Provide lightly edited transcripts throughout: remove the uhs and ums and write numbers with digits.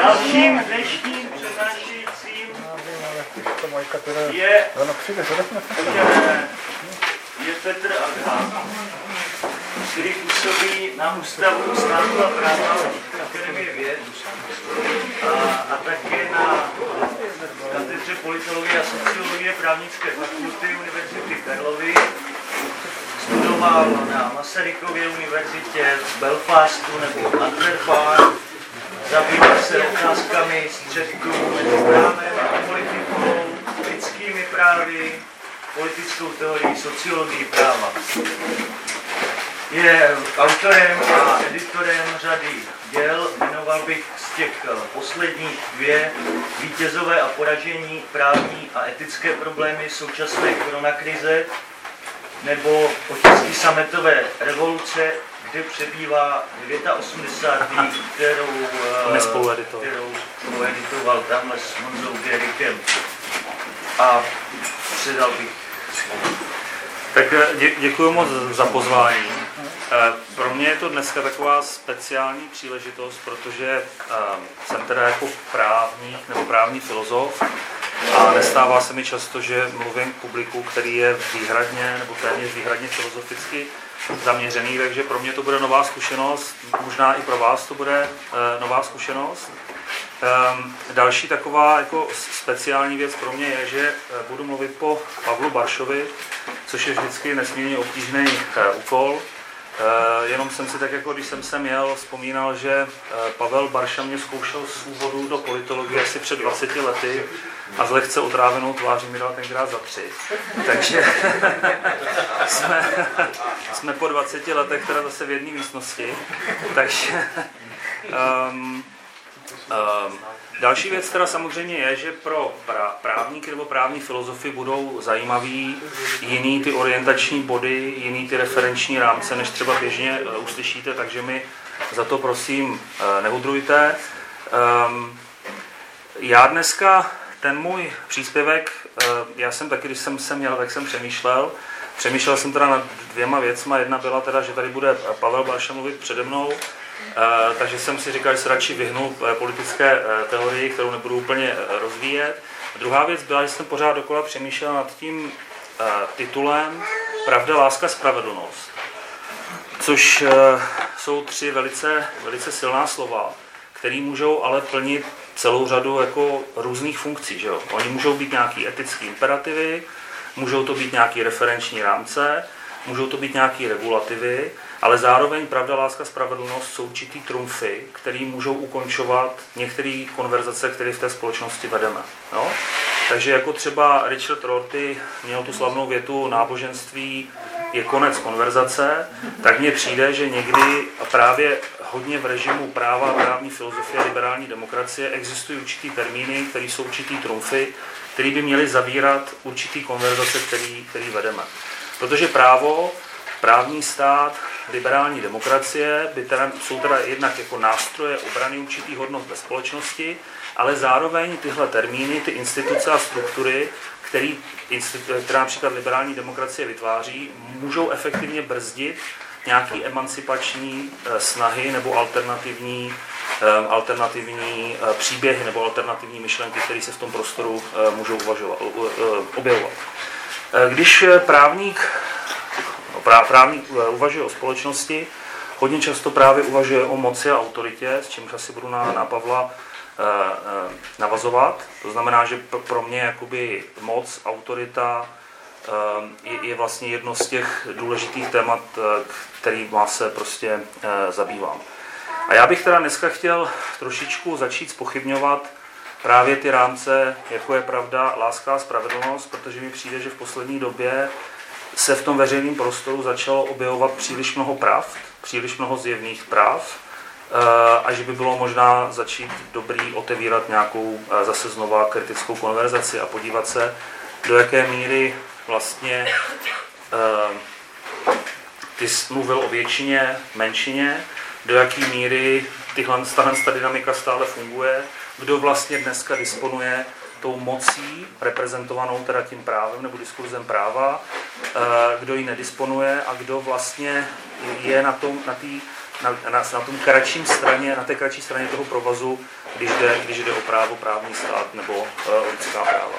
Dalším dnešním přednášejícím je Petr Adham, který působí na Ústavu státu a práva Akademie věd a také na katedře politologie a sociologie právnické fakulty Univerzity Karlovy. Studoval na Masarykově univerzitě v Belfastu nebo Antwerpách. Zabýval se otázkami střetu mezi právem a politikou, lidskými právy, politickou teorií, sociologií práva. Je autorem a editorem řady děl, jmenoval bych z těch posledních dvě Vítězové a poražení, právní a etické problémy současné koronakrize, nebo Otisky sametové revoluce, kde přebývá 89, kterou spolueditoval tamhle s Honzou Gerikem. A předal bych slovo. Tak děkuji moc za pozvání. Pro mě je to dneska taková speciální příležitost, protože jsem teda jako právník nebo právní filozof a nestává se mi často, že mluvím k publiku, který je výhradně nebo téměř výhradně filozoficky zaměřený, takže pro mě to bude nová zkušenost, možná i pro vás to bude nová zkušenost. Další taková jako speciální věc pro mě je, že budu mluvit po Pavlu Baršovi, což je vždycky nesmírně obtížný úkol. Jenom jsem si tak, jako když jsem sem jel, vzpomínal, že Pavel Barša mě zkoušel z úvodu do politologie asi před 20 lety a s lehce otrávenou tváří mi dal tenkrát za 3. Takže jsme po 20 letech teda zase v jedné místnosti. Takže další věc teda samozřejmě je, že pro právníky nebo právní filozofy budou zajímavý jiný ty orientační body, jiný ty referenční rámce, než třeba běžně uslyšíte, takže mi za to prosím nehudrujte. Já dneska ten můj příspěvek, já jsem taky, když jsem sem jel, tak jsem přemýšlel jsem teda nad dvěma věcma. Jedna byla teda, že tady bude Pavel Barša mluvit přede mnou, takže jsem si říkal, že se radši vyhnu politické teorii, kterou nebudu úplně rozvíjet. Druhá věc byla, že jsem pořád dokola přemýšlel nad tím titulem Pravda, láska, spravedlnost, což jsou 3 velice silná slova, které můžou ale plnit celou řadu jako různých funkcí. Že jo? Oni můžou být nějaký etický imperativy, můžou to být nějaký referenční rámce, můžou to být nějaké regulativy, ale zároveň pravda, láska, spravedlnost jsou určitý trumfy, které můžou ukončovat některé konverzace, které v té společnosti vedeme. Jo? Takže jako třeba Richard Rorty měl tu slavnou větu náboženství je konec konverzace, tak mně přijde, že někdy právě hodně v režimu práva, právní filozofie, liberální demokracie existují určitý termíny, které jsou určitý trumfy, které by měly zavírat určitý konverzace, který vedeme. Protože právo, právní stát, liberální demokracie jsou teda jednak jako nástroje obrany určitých hodnot ve společnosti, ale zároveň tyhle termíny, ty instituce a struktury, která například liberální demokracie vytváří, můžou efektivně brzdit nějaký emancipační snahy nebo alternativní příběhy nebo alternativní myšlenky, které se v tom prostoru můžou objevovat. Když právník uvažuje o společnosti, hodně často právě uvažuje o moci a autoritě, s čímž asi budu na Pavla navazovat. To znamená, že pro mě jakoby moc, autorita je vlastně jedno z těch důležitých témat, kterýma se prostě zabývám. A já bych teda dneska chtěl trošičku začít zpochybňovat právě ty rámce, jako je pravda, láska a spravedlnost, protože mi přijde, že v poslední době se v tom veřejném prostoru začalo objevovat příliš mnoho pravd, příliš mnoho zjevných práv, a že by bylo možná začít dobrý otevírat nějakou zase znova kritickou konverzaci a podívat se, do jaké míry vlastně ty jsi mluvil o většině, menšině, do jaké míry ta dynamika stále funguje, kdo vlastně dneska disponuje tou mocí, reprezentovanou teda tím právem nebo diskurzem práva, kdo ji nedisponuje a kdo vlastně je na té na tom kratším straně, na té kratší straně toho provazu, když jde o právo, právní stát nebo lidská práva.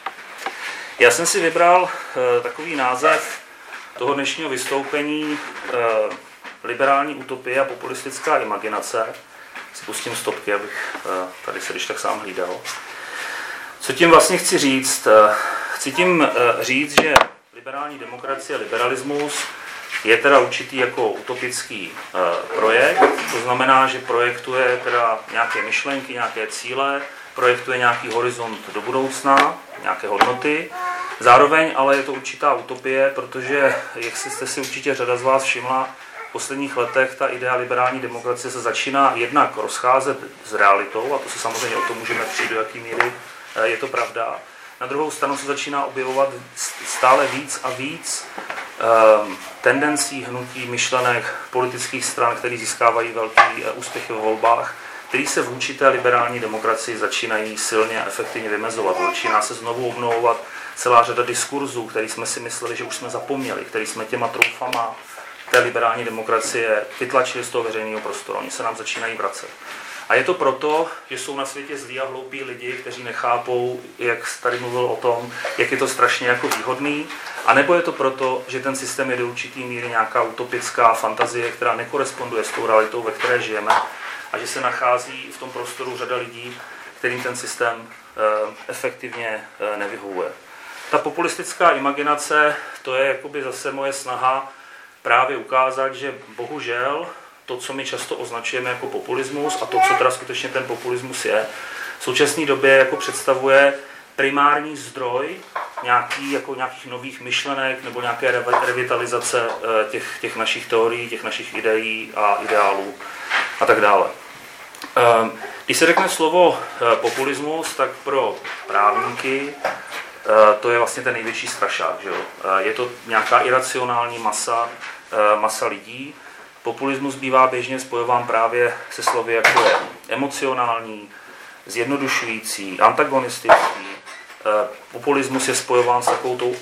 Já jsem si vybral takový název toho dnešního vystoupení liberální utopie a populistická imaginace. Spustím stopky, abych tady se když tak sám hlídal. Co tím vlastně chci říct? Chci tím říct, že liberální demokracie, liberalismus je teda určitý jako utopický projekt, to znamená, že projektuje teda nějaké myšlenky, nějaké cíle, projektuje nějaký horizont do budoucna, nějaké hodnoty. Zároveň ale je to určitá utopie, protože, jak jste si určitě řada z vás všimla, v posledních letech ta idea liberální demokracie se začíná jednak rozcházet s realitou, a to se samozřejmě o tom můžeme přijít, do jaký míry je to pravda. Na druhou stranu se začíná objevovat stále víc a víc tendencí, hnutí, myšlenek politických stran, které získávají velký úspěchy v volbách, který se vůči té liberální demokracii začínají silně a efektivně vymezovat. Začíná se znovu obnovovat celá řada diskurzů, který jsme si mysleli, že už jsme zapomněli, který jsme těma troufama té liberální demokracie vytlačili z toho veřejného prostoru. Oni se nám začínají vracet. A je to proto, že jsou na světě zlí a hloupí lidi, kteří nechápou, jak tady mluvil o tom, jak je to strašně jako výhodný, a nebo je to proto, že ten systém je do určitý míry nějaká utopická fantazie, která nekoresponduje s tou realitou, ve které žijeme, a že se nachází v tom prostoru řada lidí, kterým ten systém efektivně nevyhovuje. Ta populistická imaginace, to je jakoby zase moje snaha právě ukázat, že bohužel to, co my často označujeme jako populismus, a to, co teda skutečně ten populismus je, v současné době jako představuje primární zdroj nějakých nových myšlenek nebo nějaké revitalizace těch našich teorií, těch našich ideí a ideálů a tak dále. Když se řekne slovo populismus, tak pro právníky to je vlastně ten největší strašák. Že jo? Je to nějaká iracionální masa lidí. Populismus bývá běžně spojován právě se slovy, jako je emocionální, zjednodušující, antagonistický. Populismus je spojován s takovou tou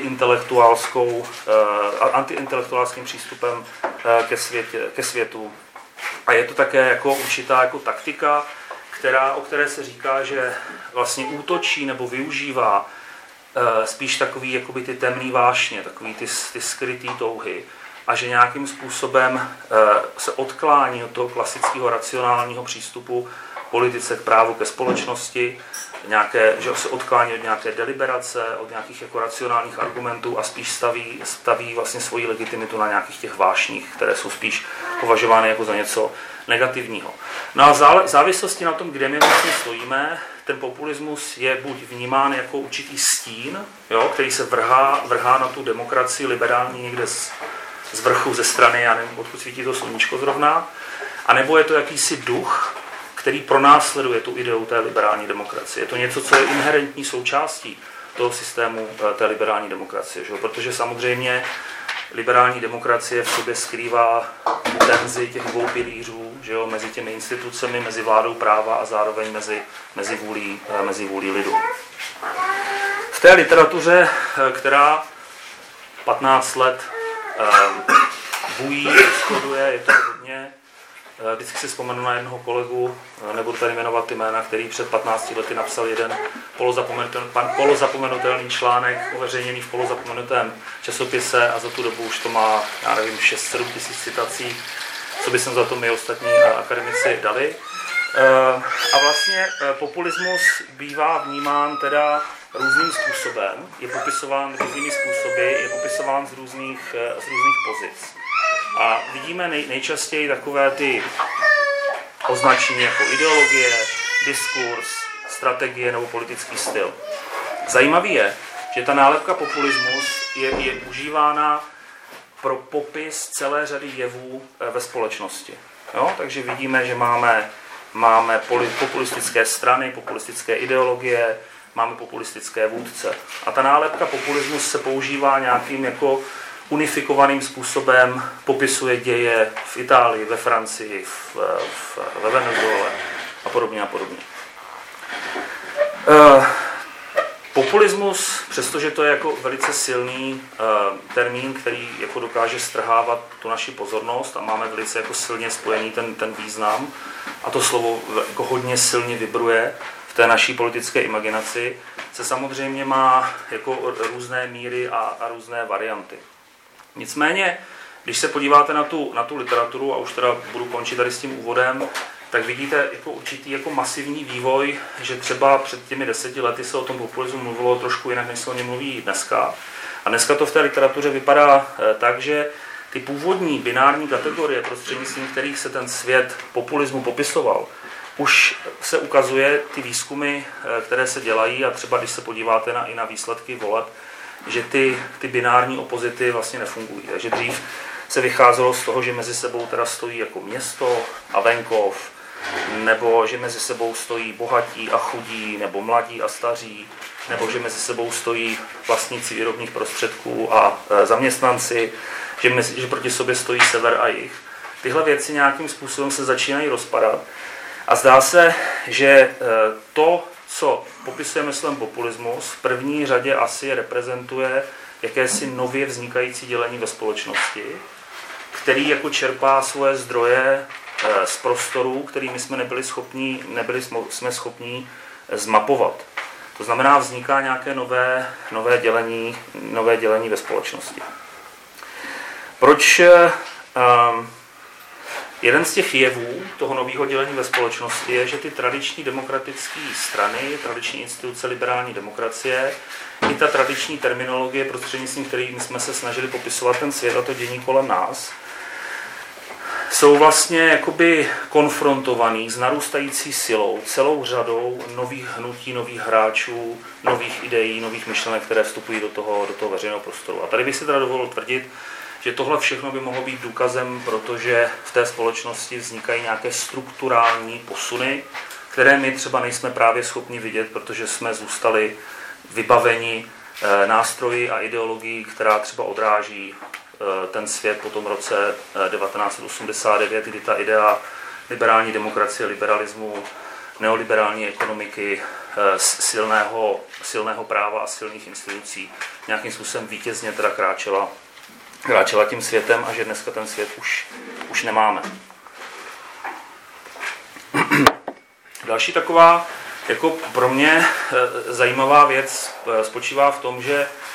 antiintelektuálským přístupem ke světu. A je to také jako určitá jako taktika, o které se říká, že vlastně útočí nebo využívá spíš takový jakoby ty temný vášně, takový ty skrytý touhy, a že nějakým způsobem se odklání od toho klasického racionálního přístupu politice k právu, ke společnosti, že se odklání od nějaké deliberace, od nějakých jako racionálních argumentů a spíš staví vlastně svoji legitimitu na nějakých těch vášních, které jsou spíš považovány jako za něco negativního. No a v závislosti na tom, kde my vlastně stojíme, ten populismus je buď vnímán jako určitý stín, jo, který se vrhá na tu demokracii liberální někde z vrchu, ze strany, já nevím, odkud svítí to sluníčko zrovna, anebo je to jakýsi duch, který pronásleduje tu ideu té liberální demokracie. Je to něco, co je inherentní součástí toho systému té liberální demokracie, že? Protože samozřejmě liberální demokracie v sobě skrývá tenzi těch dvou pilířů, že jo? Mezi těmi institucemi, mezi vládou práva a zároveň mezi vůlí lidu. V té literatuře, která 15 let bují, exploduje, je to hodně. Vždycky si vzpomenu na jednoho kolegu, nebudu tady jmenovat ty jména, který před 15 lety napsal jeden polozapomenutelný článek, uveřejněný v polozapomenutém časopise, a za tu dobu už to má, já nevím, 6-7 tisíc citací, co by jsem za to my ostatní akademici dali. A vlastně populismus bývá vnímán teda různým způsobem, je popisován různými způsoby, je popisován z různých pozic. A vidíme nejčastěji takové ty označení jako ideologie, diskurs, strategie nebo politický styl. Zajímavý je, že ta nálepka populismus je užívána pro popis celé řady jevů ve společnosti. Jo? Takže vidíme, že máme populistické strany, populistické ideologie, máme populistické vůdce. A ta nálepka populismus se používá nějakým jako unifikovaným způsobem, popisuje děje v Itálii, ve Francii, ve Venezuele a podobně a podobně. Populismus, přestože to je jako velice silný termín, který jako dokáže strhávat tu naši pozornost a máme velice jako silně spojený ten význam a to slovo jako hodně silně vibruje v té naší politické imaginaci, se samozřejmě má jako různé míry a různé varianty. Nicméně, když se podíváte na tu literaturu, a už teda budu končit tady s tím úvodem, tak vidíte jako určitý jako masivní vývoj, že třeba před těmi 10 lety se o tom populismu mluvilo trošku jinak, než se o něm mluví dneska. A dneska to v té literatuře vypadá tak, že ty původní binární kategorie, prostřednictvím kterých se ten svět populismu popisoval, už se ukazuje ty výzkumy, které se dělají, a třeba když se podíváte i na výsledky voleb, že ty binární opozity vlastně nefungují. Takže dřív se vycházelo z toho, že mezi sebou teda stojí jako město a venkov, nebo že mezi sebou stojí bohatí a chudí, nebo mladí a staří, nebo že mezi sebou stojí vlastníci výrobních prostředků a zaměstnanci, že proti sobě stojí sever a jih. Tyhle věci nějakým způsobem se začínají rozpadat a zdá se, že to, co popisujeme slovem populismus, v první řadě asi reprezentuje jakési nově vznikající dělení ve společnosti, který jako čerpá svoje zdroje z prostorů, kterými jsme nebyli schopni zmapovat. To znamená, vzniká nějaké nové dělení ve společnosti. Proč jeden z těch jevů toho nového dělení ve společnosti je, že ty tradiční demokratické strany, tradiční instituce liberální demokracie, i ta tradiční terminologie, prostřednictvím kterým jsme se snažili popisovat ten svět a to dění kolem nás, jsou vlastně jakoby konfrontovaný s narůstající silou, celou řadou nových hnutí, nových hráčů, nových ideí, nových myšlenek, které vstupují do toho veřejného prostoru. A tady bych si teda dovolil tvrdit, že tohle všechno by mohlo být důkazem, protože v té společnosti vznikají nějaké strukturální posuny, které my třeba nejsme právě schopni vidět, protože jsme zůstali vybaveni nástroji a ideologií, která třeba odráží ten svět po tom roce 1989, kdy ta idea liberální demokracie, liberalismu, neoliberální ekonomiky, silného práva a silných institucí nějakým způsobem vítězně teda kráčela tím světem a že dneska ten svět už nemáme. Další taková jako pro mě zajímavá věc spočívá v tom,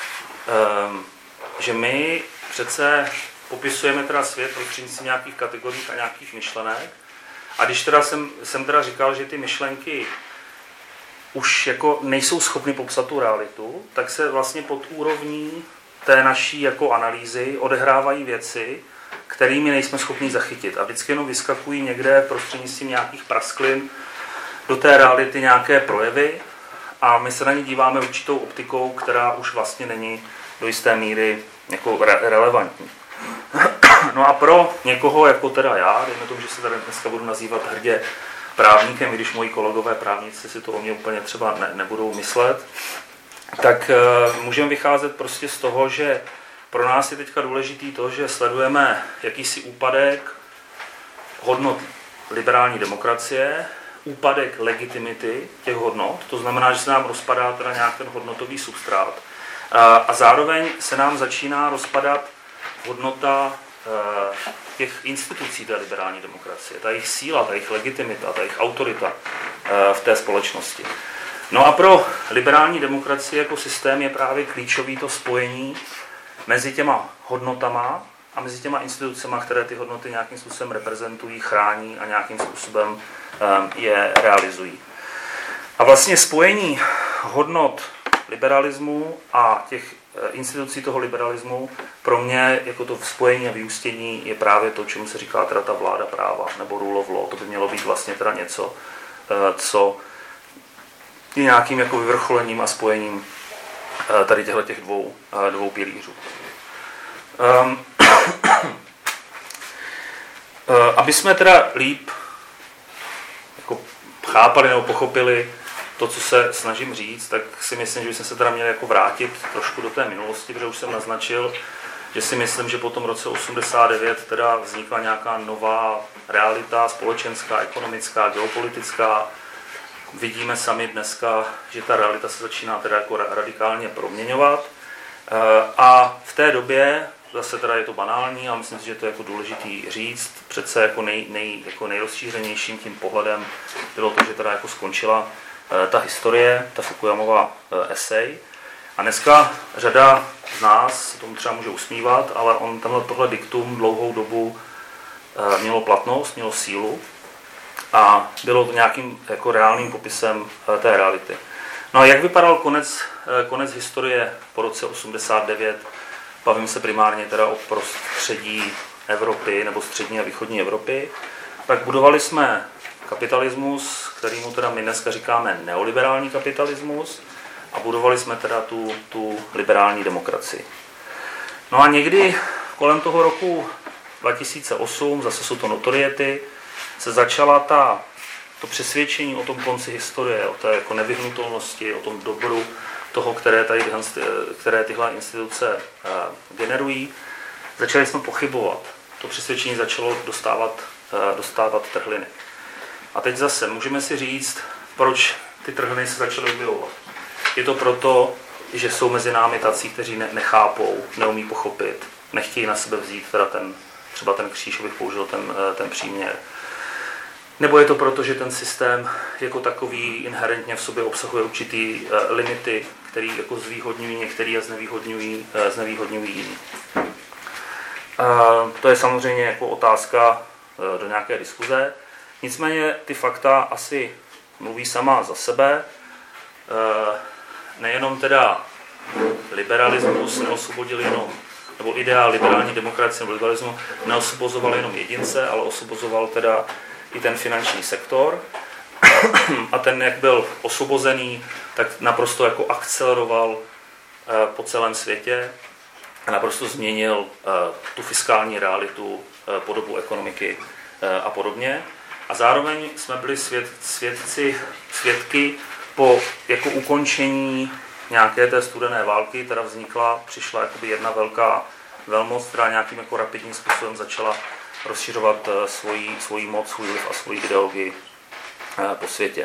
že my přece popisujeme teda svět prostřednictvím nějakých kategorií a nějakých myšlenek. A když teda jsem teda říkal, že ty myšlenky už jako nejsou schopny popsat tu realitu, tak se vlastně pod úrovní té naší jako analýzy odehrávají věci, kterými nejsme schopni zachytit. A vždycky jenom vyskakují někde prostřednictvím nějakých prasklin do té reality nějaké projevy a my se na ně díváme určitou optikou, která už vlastně není do jisté míry jako relevantní. No a pro někoho, jako teda já, dejme tomu, že se tady dneska budu nazývat hrdě právníkem, i když moji kolegové právníci si to o mě úplně třeba nebudou myslet, tak můžeme vycházet prostě z toho, že pro nás je teďka důležitý to, že sledujeme jakýsi úpadek hodnot liberální demokracie, úpadek legitimity těch hodnot, to znamená, že se nám rozpadá teda nějak ten hodnotový substrát a zároveň se nám začíná rozpadat hodnota těch institucí té liberální demokracie, ta jejich síla, ta jejich legitimita, ta jejich autorita v té společnosti. No a pro liberální demokracii jako systém je právě klíčový to spojení mezi těma hodnotama a mezi těma institucemi, které ty hodnoty nějakým způsobem reprezentují, chrání a nějakým způsobem je realizují. A vlastně spojení hodnot liberalismu a těch institucí toho liberalismu pro mě jako to spojení a vyústění je právě to, čemu se říká teda ta vláda práva nebo rule of law. To by mělo být vlastně teda něco, co je nějakým jako vyvrcholením a spojením tady těch dvou pilířů. Aby jsme teda líp jako chápali nebo pochopili to, co se snažím říct, tak si myslím, že bychom se teda měli jako vrátit trošku do té minulosti, protože už jsem naznačil, že si myslím, že po tom roce 89 teda vznikla nějaká nová realita společenská, ekonomická, geopolitická, vidíme sami dneska, že ta realita se začíná teda jako radikálně proměňovat. A v té době, zase teda je to banální, ale myslím si, že to je jako důležitý říct, přece jako nejrozšířenějším tím pohledem bylo to, že teda jako skončila ta historie, ta Fukuyamova esej. A dneska řada z nás tomu třeba může usmívat, ale tohle diktum dlouhou dobu mělo platnost, mělo sílu a bylo nějakým jako reálným popisem té reality. No a jak vypadal konec historie po roce 89? Bavím se primárně teda o prostředí Evropy nebo střední a východní Evropy. Tak budovali jsme kapitalismus, kterýmu teda my dneska říkáme neoliberální kapitalismus, a budovali jsme teda tu liberální demokracii. No a někdy kolem toho roku 2008, zase jsou to notoriety, se začala to přesvědčení o tom konci historie, o té jako nevyhnutelnosti, o tom dobru toho, které tyhle instituce generují. Začali jsme pochybovat. To přesvědčení začalo dostávat trhliny. A teď zase můžeme si říct, proč ty trhliny se začaly objevovat. Je to proto, že jsou mezi námi tací, kteří nechápou, neumí pochopit, nechtějí na sebe vzít třeba ten kříž, abych použil ten příměr. Nebo je to proto, že ten systém jako takový inherentně v sobě obsahuje určitý limity, které jako zvýhodňují některý a znevýhodňují jiný. To je samozřejmě jako otázka do nějaké diskuze. Nicméně ty fakta asi mluví sama za sebe. Nejenom teda liberalismus neosvobodil jenom, nebo ideál liberální demokracie nebo liberalismu neosvobozoval jenom jedince, ale osvobozoval teda i ten finanční sektor. A ten, jak byl osvobozený, tak naprosto jako akceleroval po celém světě a naprosto změnil tu fiskální realitu, podobu ekonomiky a podobně. A zároveň jsme byli svědky po jako ukončení nějaké té studené války, teda přišla jakoby jedna velká velmoc, která nějakým jako rapidním způsobem začala rozšiřovat svoji moc, svůj vliv a svoji ideologii po světě.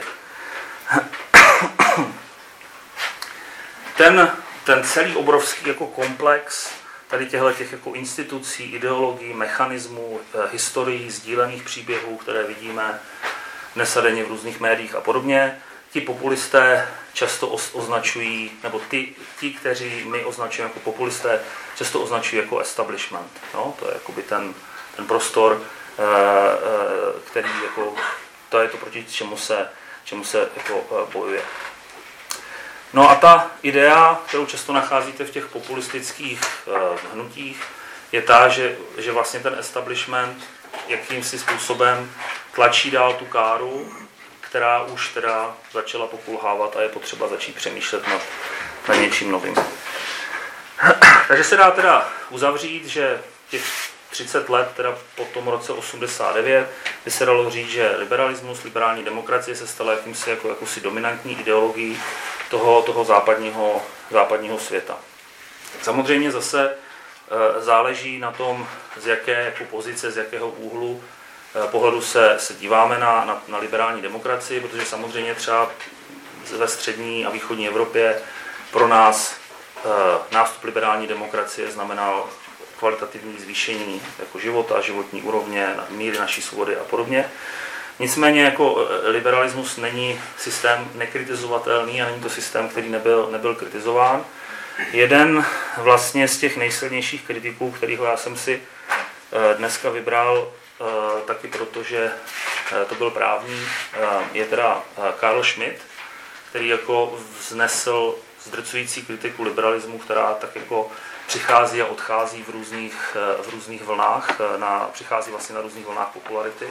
Ten celý obrovský jako komplex tady těch jako institucí, ideologií, mechanismů, historií, sdílených příběhů, které vidíme dnes a denně v různých médiích a podobně, ti populisté často označují, nebo ti, kteří my označujeme jako populisté, často označují jako establishment. No, to je jakoby ten prostor, který jako, to je to, proti čemu se jako bojuje. No a ta idea, kterou často nacházíte v těch populistických hnutích, je ta, že vlastně ten establishment jakýmsi způsobem tlačí dál tu káru, která už teda začala pokulhávat a je potřeba začít přemýšlet nad něčím novým. Takže se dá teda uzavřít, že těch 30 let, teda po tom roce 89, by se dalo říct, že liberalismus, liberální demokracie se stala jakousi dominantní ideologií toho západního světa. Samozřejmě zase záleží na tom, z jaké jako pozice, z jakého úhlu pohledu se díváme na liberální demokracii, protože samozřejmě třeba ve střední a východní Evropě pro nás nástup liberální demokracie znamenal kvalitativní zvýšení jako života, životní úrovně, míry naší svobody a podobně. Nicméně jako liberalismus není systém nekritizovatelný a není to systém, který nebyl kritizován. Jeden vlastně z těch nejsilnějších kritiků, kterýho já jsem si dneska vybral, taky protože to byl právník, je teda Carl Schmitt, který jako vznesl zdrcující kritiku liberalismu, která tak jako přichází a odchází v různých vlnách, přichází vlastně na různých vlnách popularity.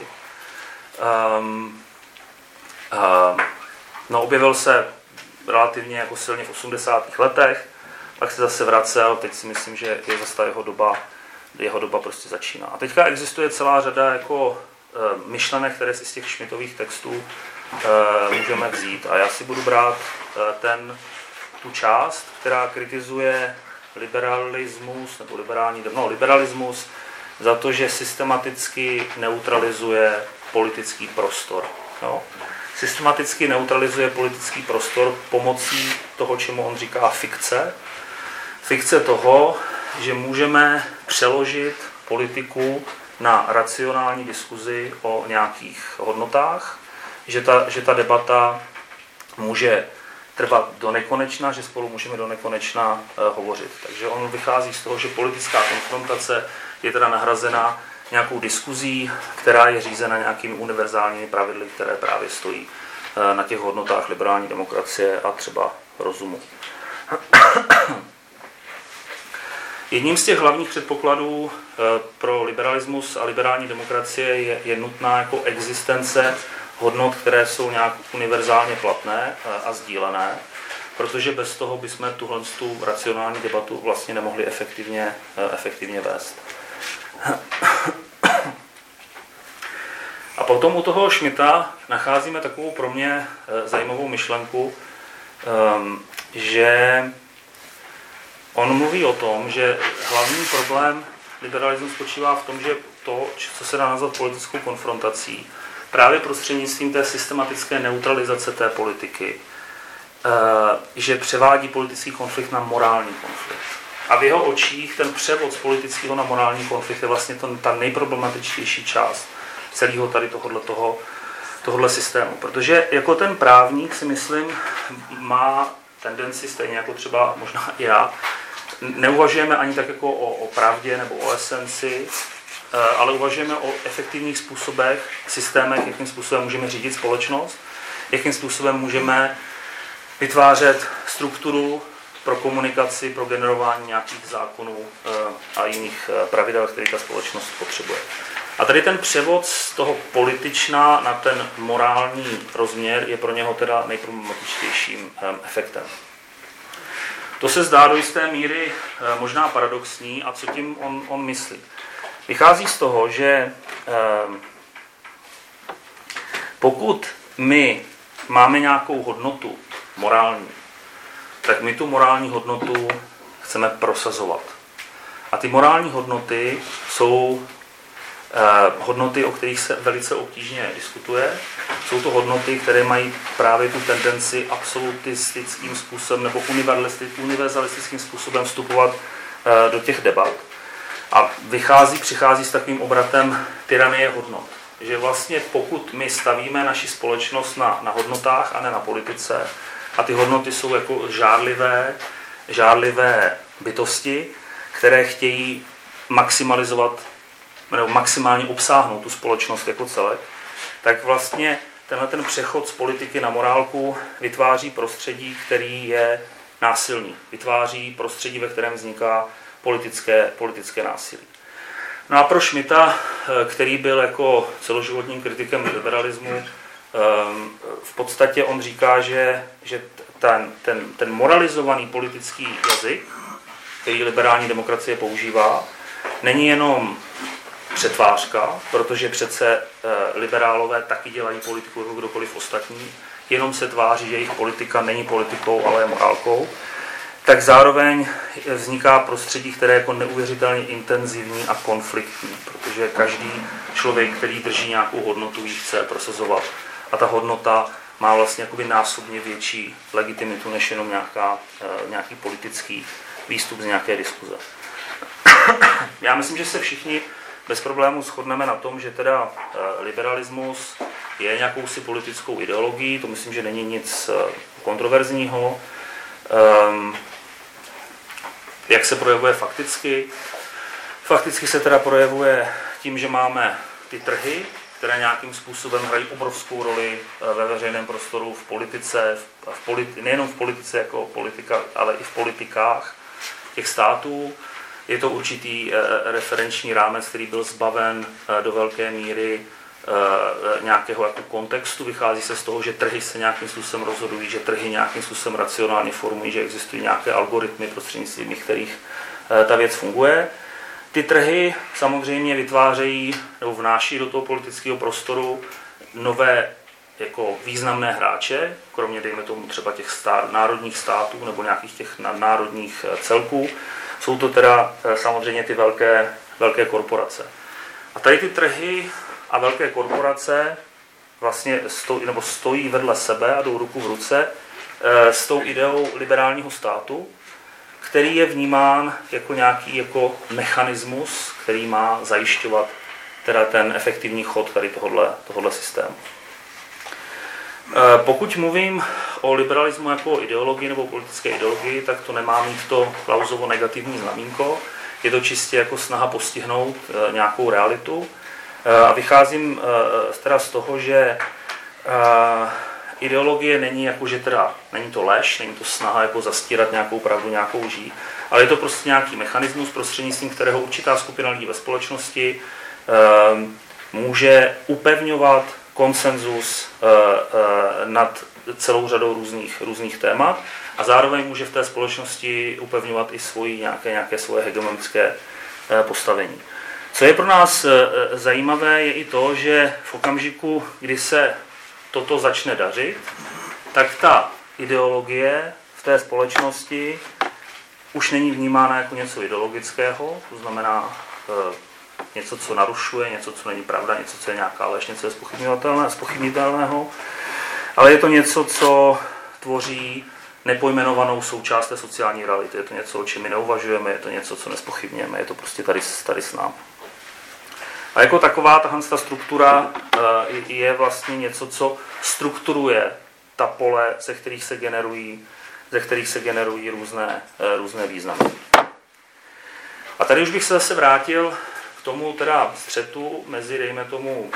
Objevil se relativně jako silně v 80. letech, pak se zase vracel, teď si myslím, že je zase jeho doba prostě začíná. A teďka existuje celá řada jako myšlenek, které si z těch Schmittových textů můžeme vzít. A já si budu brát tu část, která kritizuje liberalismus nebo liberalismus za to, že systematicky neutralizuje politický prostor. No. systematicky neutralizuje politický prostor pomocí toho, čemu on říká fikce. Fikce toho, že můžeme přeložit politiku na racionální diskuzi o nějakých hodnotách, že ta debata může trvat do nekonečna, že spolu můžeme do nekonečna hovořit. Takže on vychází z toho, že politická konfrontace je teda nahrazena nějakou diskuzí, která je řízena nějakými univerzálními pravidly, které právě stojí na těch hodnotách liberální demokracie a třeba rozumu. Jedním z těch hlavních předpokladů pro liberalismus a liberální demokracie je nutná jako existence hodnot, které jsou nějak univerzálně platné a sdílené, protože bez toho bychom tuhle racionální debatu vlastně nemohli efektivně vést. A potom u toho Schmitta nacházíme takovou pro mě zajímavou myšlenku, že on mluví o tom, že hlavní problém liberalismu spočívá v tom, že to, co se dá nazvat politickou konfrontací, právě prostřednictvím té systematické neutralizace té politiky, že převádí politický konflikt na morální konflikt. A v jeho očích ten převod z politického na morální konflikt je vlastně ta nejproblematičtější část celého tady tohohle systému. Protože jako ten právník si myslím má tendenci, stejně jako třeba možná i já, neuvažujeme ani tak jako o pravdě nebo o esenci, ale uvažujeme o efektivních způsobech, systémech, jakým způsobem můžeme řídit společnost, jakým způsobem můžeme vytvářet strukturu pro komunikaci, pro generování nějakých zákonů a jiných pravidel, které ta společnost potřebuje. A tady ten převod z toho politična na ten morální rozměr je pro něho teda nejproblematičtějším efektem. To se zdá do jisté míry možná paradoxní, a co tím on myslí. Vychází z toho, že pokud my máme nějakou hodnotu morální, tak my tu morální hodnotu chceme prosazovat. A ty morální hodnoty jsou hodnoty, o kterých se velice obtížně diskutuje. Jsou to hodnoty, které mají právě tu tendenci absolutistickým způsobem nebo univerzalistickým způsobem vstupovat do těch debat. A přichází s takovým obratem tyranie hodnot. Že vlastně pokud my stavíme naši společnost na hodnotách a ne na politice, a ty hodnoty jsou jako žárlivé bytosti, které chtějí maximalizovat nebo maximálně obsáhnout tu společnost jako celek, tak vlastně ten přechod z politiky na morálku vytváří prostředí, který je násilný. Vytváří prostředí, ve kterém vzniká politické násilí. No a pro Schmitta, který byl jako celoživotním kritikem liberalismu, v podstatě on říká, že ten moralizovaný politický jazyk, který liberální demokracie používá, není jenom přetvářka, protože přece liberálové taky dělají politiku jako kdokoliv ostatní, jenom se tváří, že jejich politika není politikou, ale je morálkou, tak zároveň vzniká prostředí, které je jako neuvěřitelně intenzivní a konfliktní, protože každý člověk, který drží nějakou hodnotu, ji chce prosazovat. A ta hodnota má vlastně jakoby násobně větší legitimitu, než jenom nějaký politický výstup z nějaké diskuze. Já myslím, že se všichni bez problémů shodneme na tom, že teda liberalismus je nějakousi politickou ideologií, to myslím, že není nic kontroverzního. Jak se projevuje fakticky? Fakticky se teda projevuje tím, že máme ty trhy, které nějakým způsobem hrají obrovskou roli ve veřejném prostoru, v politice, nejenom v politice jako politika, ale i v politikách těch států. Je to určitý referenční rámec, který byl zbaven do velké míry nějakého jako kontextu. Vychází se z toho, že trhy se nějakým způsobem rozhodují, že trhy nějakým způsobem racionálně formují, že existují nějaké algoritmy, prostřednictvím kterých ta věc funguje. Ty trhy samozřejmě vytvářejí nebo vnáší do toho politického prostoru nové jako významné hráče, kromě dejme tomu třeba těch národních států nebo nějakých těch nadnárodních celků. Jsou to teda samozřejmě ty velké korporace. A tady ty trhy a velké korporace vlastně stojí vedle sebe a jdou ruku v ruce s tou ideou liberálního státu, který je vnímán jako nějaký jako mechanismus, který má zajišťovat teda ten efektivní chod tady tohohle systému. Pokud mluvím o liberalismu jako o ideologii nebo politické ideologii, tak to nemá mít to Klausovo negativní znamínko. Je to čistě jako snaha postihnout nějakou realitu. A vycházím teda z toho, že ideologie není jako, že teda není to lež, není to snaha jako zastírat nějakou pravdu, nějakou lží, ale je to prostě nějaký mechanismus, prostřednictvím kterého určitá skupina lidí ve společnosti může upevňovat konsenzus nad celou řadou různých témat a zároveň může v té společnosti upevňovat i nějaké svoje hegemonické postavení. Co je pro nás zajímavé, je i to, že v okamžiku, kdy se toto začne dařit, tak ta ideologie v té společnosti už není vnímána jako něco ideologického, to znamená něco, co narušuje, něco, co není pravda, něco, co je nějaká lež, něco je zpochybnitelného, ale je to něco, co tvoří nepojmenovanou součást té sociální reality. Je to něco, o čem my neuvažujeme, je to něco, co nespochybňujeme, je to prostě tady s námi. A jako taková tahle struktura vlastně něco, co strukturuje ta pole, ze kterých se generují různé významy. A tady už bych se zase vrátil k tomu teda střetu mezi, dejme tomu,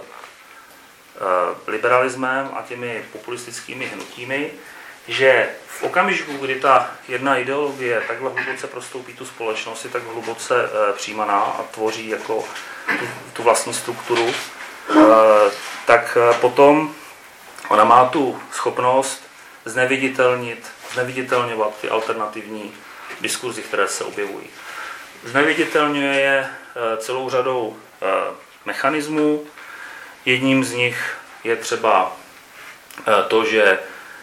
liberalismem a těmi populistickými hnutími, že v okamžiku, kdy ta jedna ideologie takhle hluboce prostoupí tu společnost, je tak hluboce přijímaná a tvoří jako tu vlastní strukturu, tak potom ona má tu schopnost zneviditelňovat ty alternativní diskurzy, které se objevují. Zneviditelňuje je celou řadou mechanismů. Jedním z nich je třeba to, že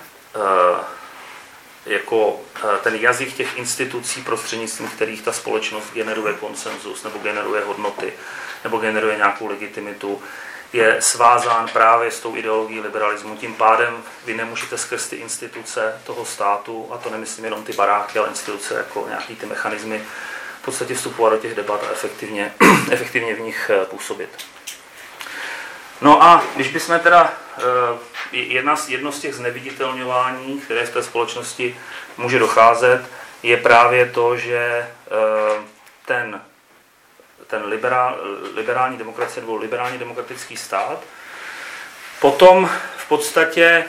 jako ten jazyk těch institucí, prostřednictvím kterých ta společnost generuje konsenzus, nebo generuje hodnoty, nebo generuje nějakou legitimitu, je svázán právě s tou ideologií liberalismu. Tím pádem vy nemůžete skrz ty instituce toho státu, a to nemyslím jenom ty baráky, ale instituce jako nějaký ty mechanismy, v podstatě vstupovat do těch debat a efektivně v nich působit. No a když bychom teda, jedno z těch zneviditelňování, které v té společnosti může docházet, je právě to, že ten liberální demokracie nebo liberální demokratický stát potom v podstatě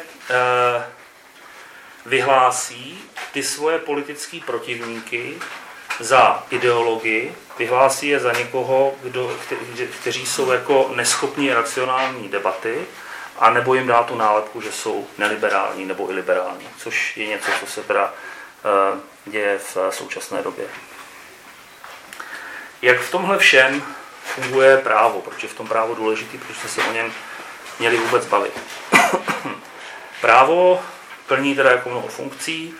vyhlásí ty svoje politické protivníky za ideologii, vyhlásí je za někoho, kteří jsou jako neschopní racionální debaty, a nebo jim dá tu nálepku, že jsou neliberální nebo i liberální, což je něco, co se teda děje v současné době. Jak v tomhle všem funguje právo? Proč je v tom právo důležitý? Proč jsme se o něm měli vůbec bavit? Právo plní teda jako mnoho funkcí.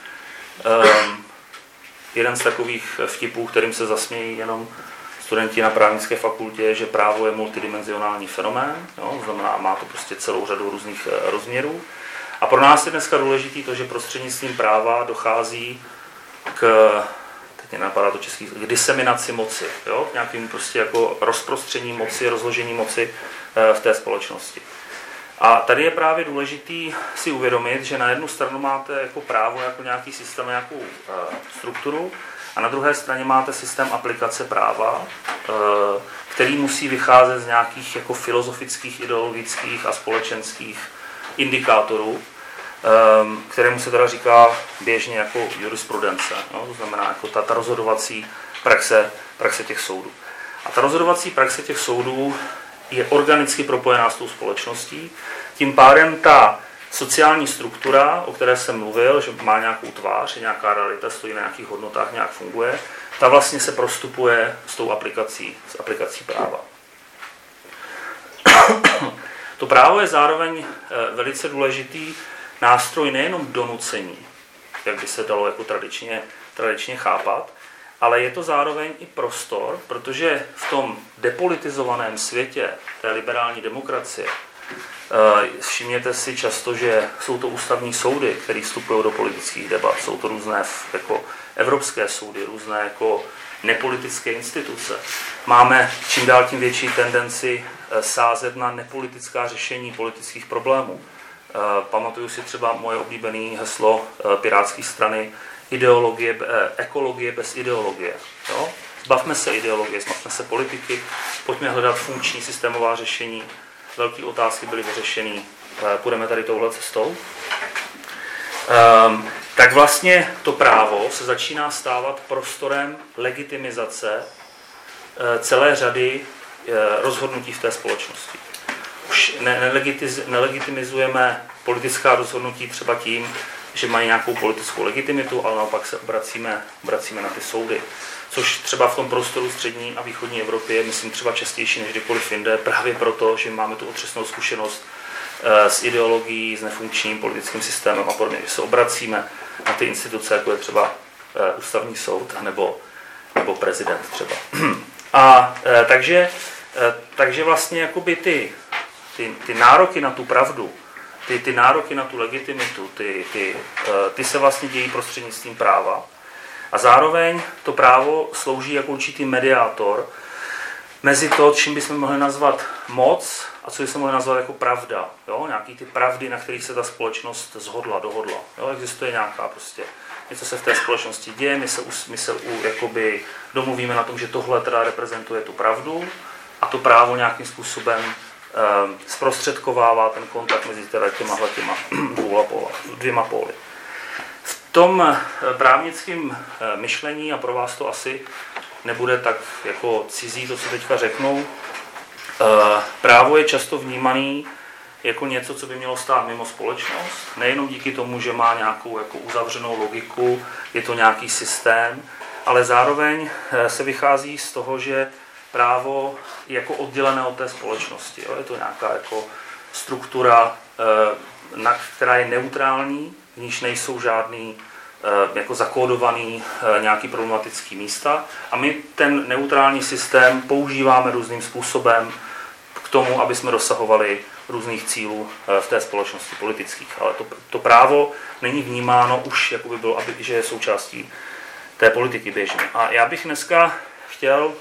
Jeden z takových vtipů, kterým se zasmějí jenom studenti na právnické fakultě, je, že právo je multidimenzionální fenomén, jo? Znamená, má to prostě celou řadu různých rozměrů. A pro nás je dneska důležitý to, že prostřednictvím práva dochází k diseminaci moci, jo? K nějakým prostě jako rozprostření moci, rozložení moci v té společnosti. A tady je právě důležitý si uvědomit, že na jednu stranu máte jako právo, jako nějaký systém, nějakou strukturu, a na druhé straně máte systém aplikace práva, který musí vycházet z nějakých jako filozofických, ideologických a společenských indikátorů, kterému se teda říká běžně jako jurisprudence, no? To znamená jako ta rozhodovací praxe těch soudů. A ta rozhodovací praxe těch soudů je organicky propojená s tou společností, tím pádem ta sociální struktura, o které jsem mluvil, že má nějakou tvář, je nějaká realita, stojí na nějakých hodnotách, nějak funguje, ta vlastně se prostupuje s tou aplikací práva. To právo je zároveň velice důležitý nástroj nejenom donucení, jak by se dalo jako tradičně chápat, ale je to zároveň i prostor, protože v tom depolitizovaném světě té liberální demokracie Všimněte si často, že jsou to ústavní soudy, které vstupují do politických debat. Jsou to různé jako evropské soudy, různé jako nepolitické instituce. Máme čím dál tím větší tendenci sázet na nepolitická řešení politických problémů. Pamatuju si třeba moje oblíbené heslo Pirátské strany ekologie bez ideologie. Jo? Zbavme se ideologie, zbavme se politiky, pojďme hledat funkční systémová řešení. Velké otázky byly vyřešené, půjdeme tady touhle cestou. Tak vlastně to právo se začíná stávat prostorem legitimizace celé řady rozhodnutí v té společnosti. Už nelegitimizujeme politická rozhodnutí třeba tím, že mají nějakou politickou legitimitu, ale naopak se obracíme na ty soudy. Což třeba v tom prostoru střední a východní Evropy je, myslím, třeba častější než kdekoliv jinde, právě proto, že máme tu otřesnou zkušenost s ideologií, s nefunkčním politickým systémem a podobně, že se obracíme na ty instituce, jako je třeba ústavní soud nebo prezident třeba. A takže vlastně jakoby ty nároky na tu pravdu, ty nároky na tu legitimitu, ty se vlastně dějí prostřednictvím práva. A zároveň to právo slouží jako určitý mediátor mezi to, čím bychom mohli nazvat moc a co bychom mohli nazvat jako pravda. Jo? Nějaký ty pravdy, na kterých se ta společnost dohodla. Jo? Existuje nějaká prostě, něco se v té společnosti děje, my se jakoby domluvíme na tom, že tohle teda reprezentuje tu pravdu a to právo nějakým způsobem zprostředkovává ten kontakt mezi teda těma dvěma póly. V tom právnickém myšlení, a pro vás to asi nebude tak jako cizí, to, co teďka řeknu, právo je často vnímaný jako něco, co by mělo stát mimo společnost, nejenom díky tomu, že má nějakou jako uzavřenou logiku, je to nějaký systém, ale zároveň se vychází z toho, že právo je jako oddělené od té společnosti. Jo? Je to nějaká jako struktura, která je neutrální, v níž nejsou žádný jako zakódovaný nějaký problematický místa a my ten neutrální systém používáme různým způsobem k tomu, aby jsme dosahovali různých cílů v té společnosti politických. Ale to právo není vnímáno už, jako by bylo, že je součástí té politiky běžně. A já bych dneska chtěl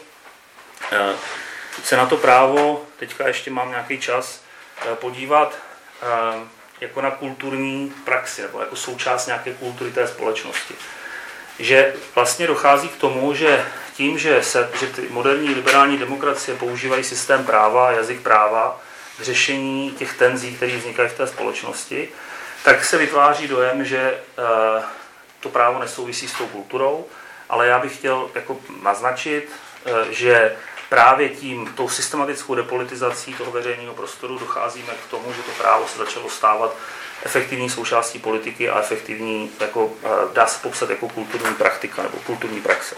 se na to právo, teďka ještě mám nějaký čas, podívat jako na kulturní praxi, nebo jako součást nějaké kultury té společnosti. Že vlastně dochází k tomu, že tím, že ty moderní liberální demokracie používají systém práva, jazyk práva, k řešení těch tenzí, které vznikají v té společnosti, tak se vytváří dojem, že to právo nesouvisí s tou kulturou, ale já bych chtěl jako naznačit, že právě tou systematickou depolitizací toho veřejného prostoru docházíme k tomu, že to právo se začalo stávat efektivní součástí politiky a efektivní, jako, dá se popsat jako kulturní praktika nebo kulturní praxe.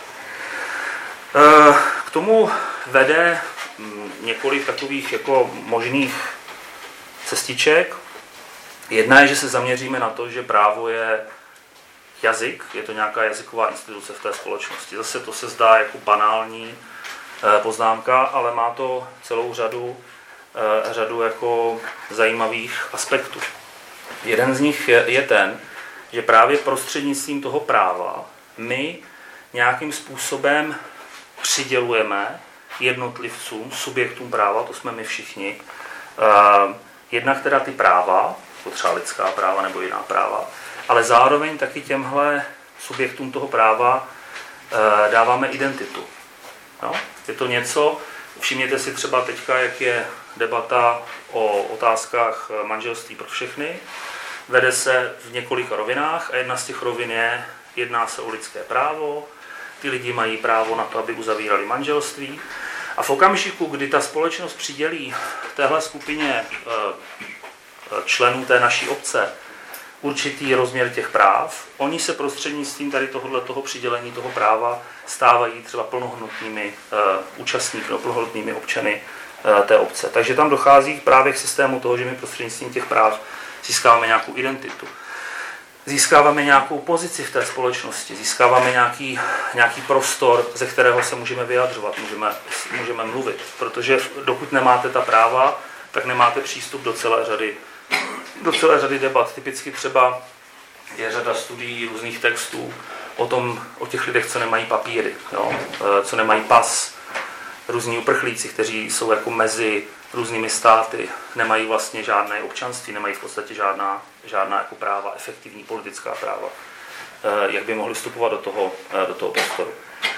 K tomu vede několik takových jako možných cestiček. Jedna je, že se zaměříme na to, že právo je jazyk, je to nějaká jazyková instituce v té společnosti. Zase to se zdá jako banální poznámka, ale má to celou řadu jako zajímavých aspektů. Jeden z nich je ten, že právě prostřednictvím toho práva my nějakým způsobem přidělujeme jednotlivcům, subjektům práva, to jsme my všichni, jednak teda ty práva, jako třeba lidská práva nebo jiná práva, ale zároveň taky těmhle subjektům toho práva dáváme identitu. No? Je to něco, všimněte si třeba teďka, jak je debata o otázkách manželství pro všechny. Vede se v několika rovinách a jedna z těch rovin jedná se o lidské právo, ty lidi mají právo na to, aby uzavírali manželství. A v okamžiku, kdy ta společnost přidělí téhle skupině členů té naší obce určitý rozměr těch práv, oni se prostřednictvím tady toho přidělení toho práva stávají třeba plnohodnotnými účastníky, plnohodnotnými občany té obce. Takže tam dochází právě k systému toho, že my prostřednictvím těch práv získáváme nějakou identitu. Získáváme nějakou pozici v té společnosti, získáváme nějaký prostor, ze kterého se můžeme vyjadřovat, můžeme mluvit. Protože dokud nemáte ta práva, tak nemáte přístup do celé řady debat. Typicky třeba je řada studií, různých textů o těch lidech, co nemají papíry, jo? Co nemají pas, různí uprchlíci, kteří jsou jako mezi různými státy, nemají vlastně žádné občanství, nemají v podstatě žádná jako práva, efektivní politická práva, jak by mohli vstupovat do toho prostoru.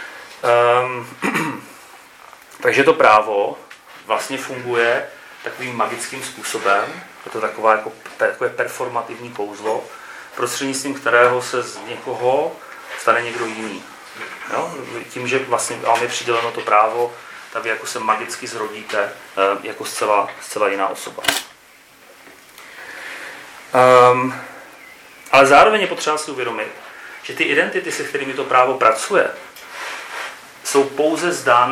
Takže to právo vlastně funguje takovým magickým způsobem, je to takové performativní kouzlo, prostřednictvím kterého se z někoho stane někdo jiný. Jo? Tím, že vlastně vám je přiděleno to právo, tak vy jako se magicky zrodíte jako zcela jiná osoba. Ale zároveň je potřeba si uvědomit, že ty identity, se kterými to právo pracuje, jsou pouze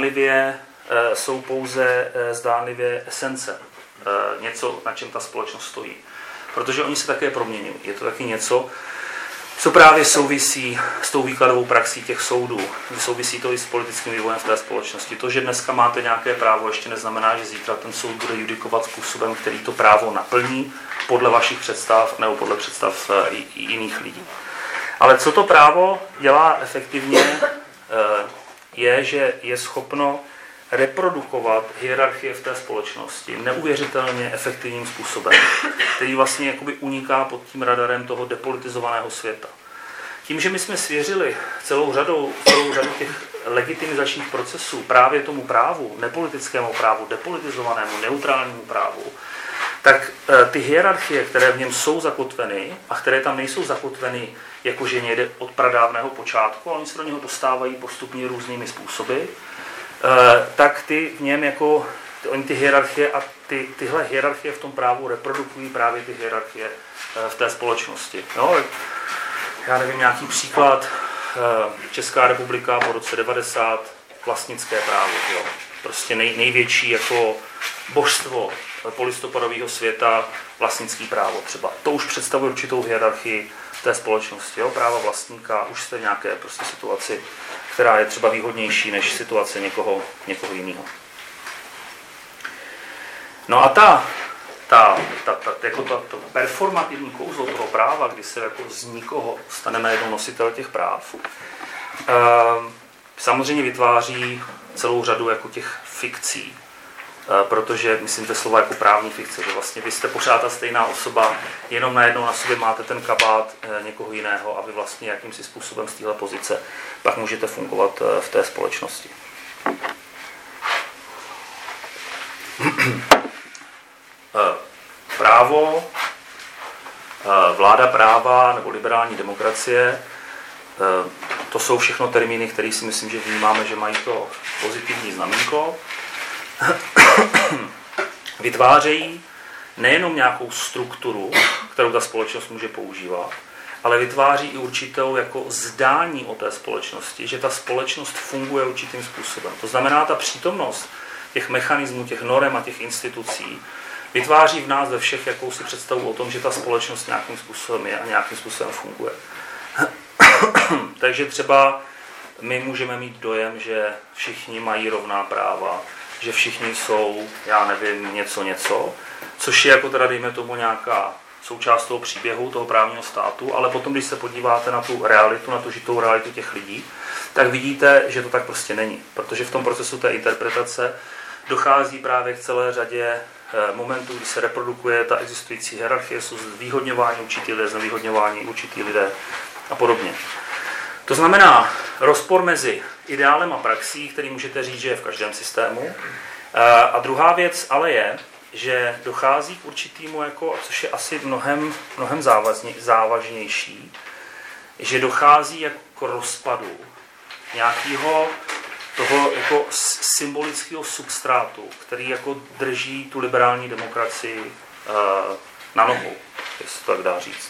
zdánlivě esence. Něco, na čem ta společnost stojí. Protože oni se také proměňují. Je to taky něco, co právě souvisí s tou výkladovou praxí těch soudů. Souvisí to i s politickým vývojem v té společnosti. To, že dneska máte nějaké právo, ještě neznamená, že zítra ten soud bude judikovat způsobem, který to právo naplní podle vašich představ nebo podle představ jiných lidí. Ale co to právo dělá efektivně, je, že je schopno reprodukovat hierarchie v té společnosti neuvěřitelně efektivním způsobem, který vlastně jakoby uniká pod tím radarem toho depolitizovaného světa. Tím, že my jsme svěřili celou řadu těch legitimizačních procesů právě tomu právu, nepolitickému právu, depolitizovanému, neutrálnímu právu, tak ty hierarchie, které v něm jsou zakotveny a které tam nejsou zakotveny jakože někde od pradávného počátku, a oni se do něho dostávají postupně různými způsoby, tak ty v něm jako oni ty hierarchie a tyhle hierarchie v tom právu reprodukují právě ty hierarchie v té společnosti. No, já nevím, nějaký příklad, Česká republika po roce 90, vlastnické právo, jo. Prostě největší jako božstvo polistopadového světa, vlastnický právo třeba. To už představuje určitou hierarchii té společnosti. Jo. Práva vlastníka, už jste v nějaké prostě situaci, která je třeba výhodnější než situace někoho jiného. No a to performativní kouzlo toho práva, kdy se jako z nikoho stane najednou nositel těch práv, samozřejmě vytváří celou řadu jako těch fikcí, protože myslím, že slova jako právní fikce, že vlastně vy jste pořád ta stejná osoba, jenom najednou na sobě máte ten kabát někoho jiného a vy vlastně jakýmsi způsobem z téhle pozice pak můžete fungovat v té společnosti. Právo, vláda práva nebo liberální demokracie, to jsou všechno termíny, které si myslím, že vnímáme, že mají to pozitivní znamínko. Vytvářejí nejenom nějakou strukturu, kterou ta společnost může používat, ale vytváří i určitou jako zdání o té společnosti, že ta společnost funguje určitým způsobem. To znamená, ta přítomnost těch mechanismů, těch norem a těch institucí vytváří v nás ve všech jakousi představu o tom, že ta společnost nějakým způsobem je a nějakým způsobem funguje. Takže třeba my můžeme mít dojem, že všichni mají rovná práva, že všichni jsou, já nevím, něco, což je jako teda, dejme tomu, nějaká součást toho příběhu, toho právního státu, ale potom, když se podíváte na tu realitu, na tu žitou realitu těch lidí, tak vidíte, že to tak prostě není. Protože v tom procesu té interpretace dochází právě k celé řadě momentů, kdy se reprodukuje ta existující hierarchie, jsou zvýhodňováni určitý lidé, znevýhodňováni určitý lidé a podobně. To znamená rozpor mezi ideálem a praxí, který můžete říct, že je v každém systému. A druhá věc ale je, že dochází k určitému, jako, což je asi mnohem závažnější, že dochází jako k rozpadu nějakého toho jako symbolického substrátu, který jako drží tu liberální demokracii na nohou, jestli to tak dá říct.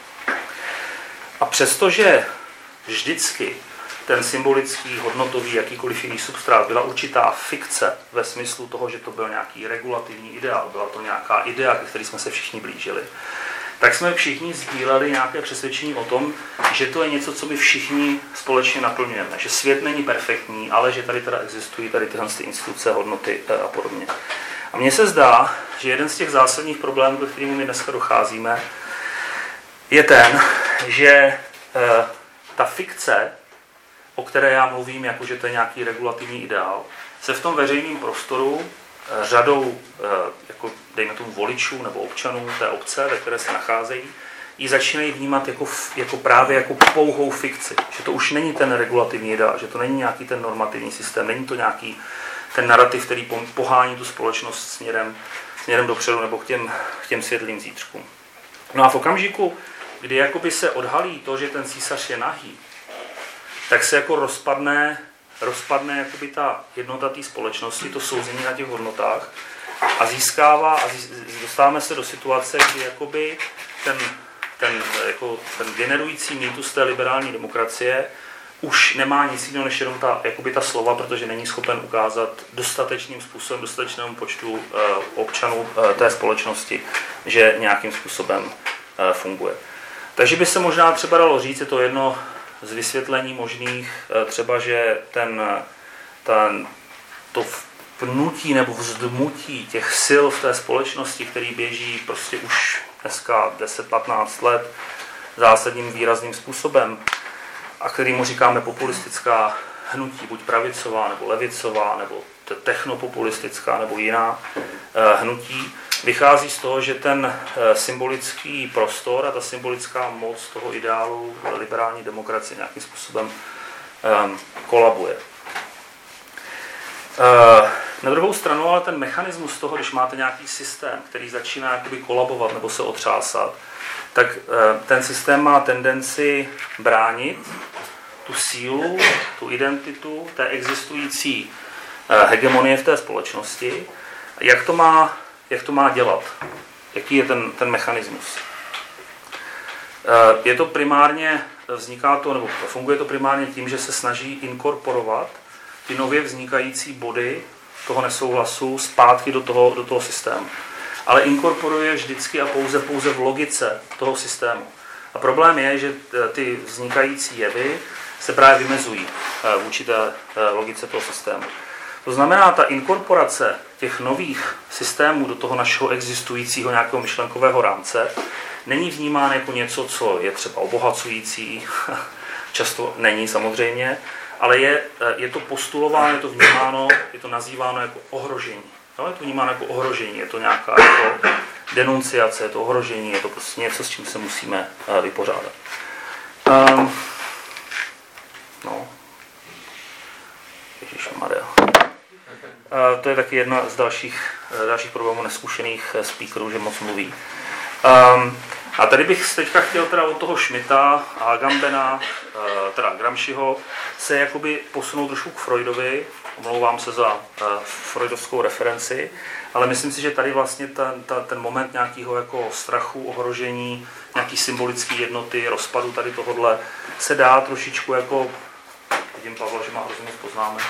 A přestože vždycky ten symbolický, hodnotový, jakýkoliv jiný substrát byla určitá fikce ve smyslu toho, že to byl nějaký regulativní ideál, byla to nějaká idea, ke který jsme se všichni blížili, tak jsme všichni sdíleli nějaké přesvědčení o tom, že to je něco, co my všichni společně naplňujeme, že svět není perfektní, ale že tady teda existují tady tyhle instituce, hodnoty a podobně. A mně se zdá, že jeden z těch zásadních problémů, ke kterým my dneska docházíme, je ten, že ta fikce, o které já mluvím, jakože to je nějaký regulativní ideál, se v tom veřejném prostoru řadou, jako dejme tomu voličů nebo občanů té obce, ve které se nacházejí, ji začínají vnímat jako právě jako pouhou fikci. Že to už není ten regulativní ideál, že to není nějaký ten normativní systém, není to nějaký ten narrativ, který pohání tu společnost směrem dopředu nebo k těm světlým zítřkům. No a v okamžiku, kdy jakoby se odhalí to, že ten císař je nahý, tak se jako rozpadne jakoby ta jednota té společnosti, to souzení na těch hodnotách a dostáváme se do situace, kdy jakoby ten generující mýtus té liberální demokracie už nemá nic jiného než jenom ta slova, protože není schopen ukázat dostatečným způsobem, dostatečnému počtu občanů té společnosti, že nějakým způsobem funguje. Takže by se možná třeba dalo říct, je to jedno z vysvětlení možných, třeba, že to pnutí nebo vzdmutí těch sil v té společnosti, který běží prostě už dneska 10-15 let zásadním výrazným způsobem a kterýmu říkáme populistická hnutí, buď pravicová nebo levicová, nebo technopopulistická nebo jiná hnutí, vychází z toho, že ten symbolický prostor a ta symbolická moc toho ideálu liberální demokracie nějakým způsobem kolabuje. Na druhou stranu ale ten mechanismus toho, když máte nějaký systém, který začíná jakoby kolabovat nebo se otřásat, tak ten systém má tendenci bránit tu sílu, tu identitu té existující hegemonie v té společnosti. Jak to má dělat? Jaký je ten mechanismus? Je to primárně, funguje to primárně tím, že se snaží inkorporovat ty nově vznikající body toho nesouhlasu zpátky do toho systému. Ale inkorporuje vždycky a pouze v logice toho systému. A problém je, že ty vznikající jevy se právě vymezují vůči té logice toho systému. To znamená, ta inkorporace těch nových systémů do toho našeho existujícího nějakého myšlenkového rámce není vnímána jako něco, co je třeba obohacující, často není samozřejmě, ale je to postulováno, je to vnímáno, je to nazýváno jako ohrožení. No, je to vnímáno jako ohrožení, je to nějaká jako denunciace, je to ohrožení, je to prostě něco, s čím se musíme vypořádat. Ježišmarja. To je taky jedna z dalších problémů neskušených speakerů, že moc mluví. A tady bych teďka chtěl teda od toho Schmidta a Agambena, teda Gramsciho, se jakoby posunout trošku k Freudovi. Omlouvám se za freudovskou referenci, ale myslím si, že tady vlastně ten moment nějakého jako strachu, ohrožení, nějaký symbolický jednoty, rozpadu tady tohodle se dá trošičku jako, vidím Pavla, že má hrozně moc poznámek,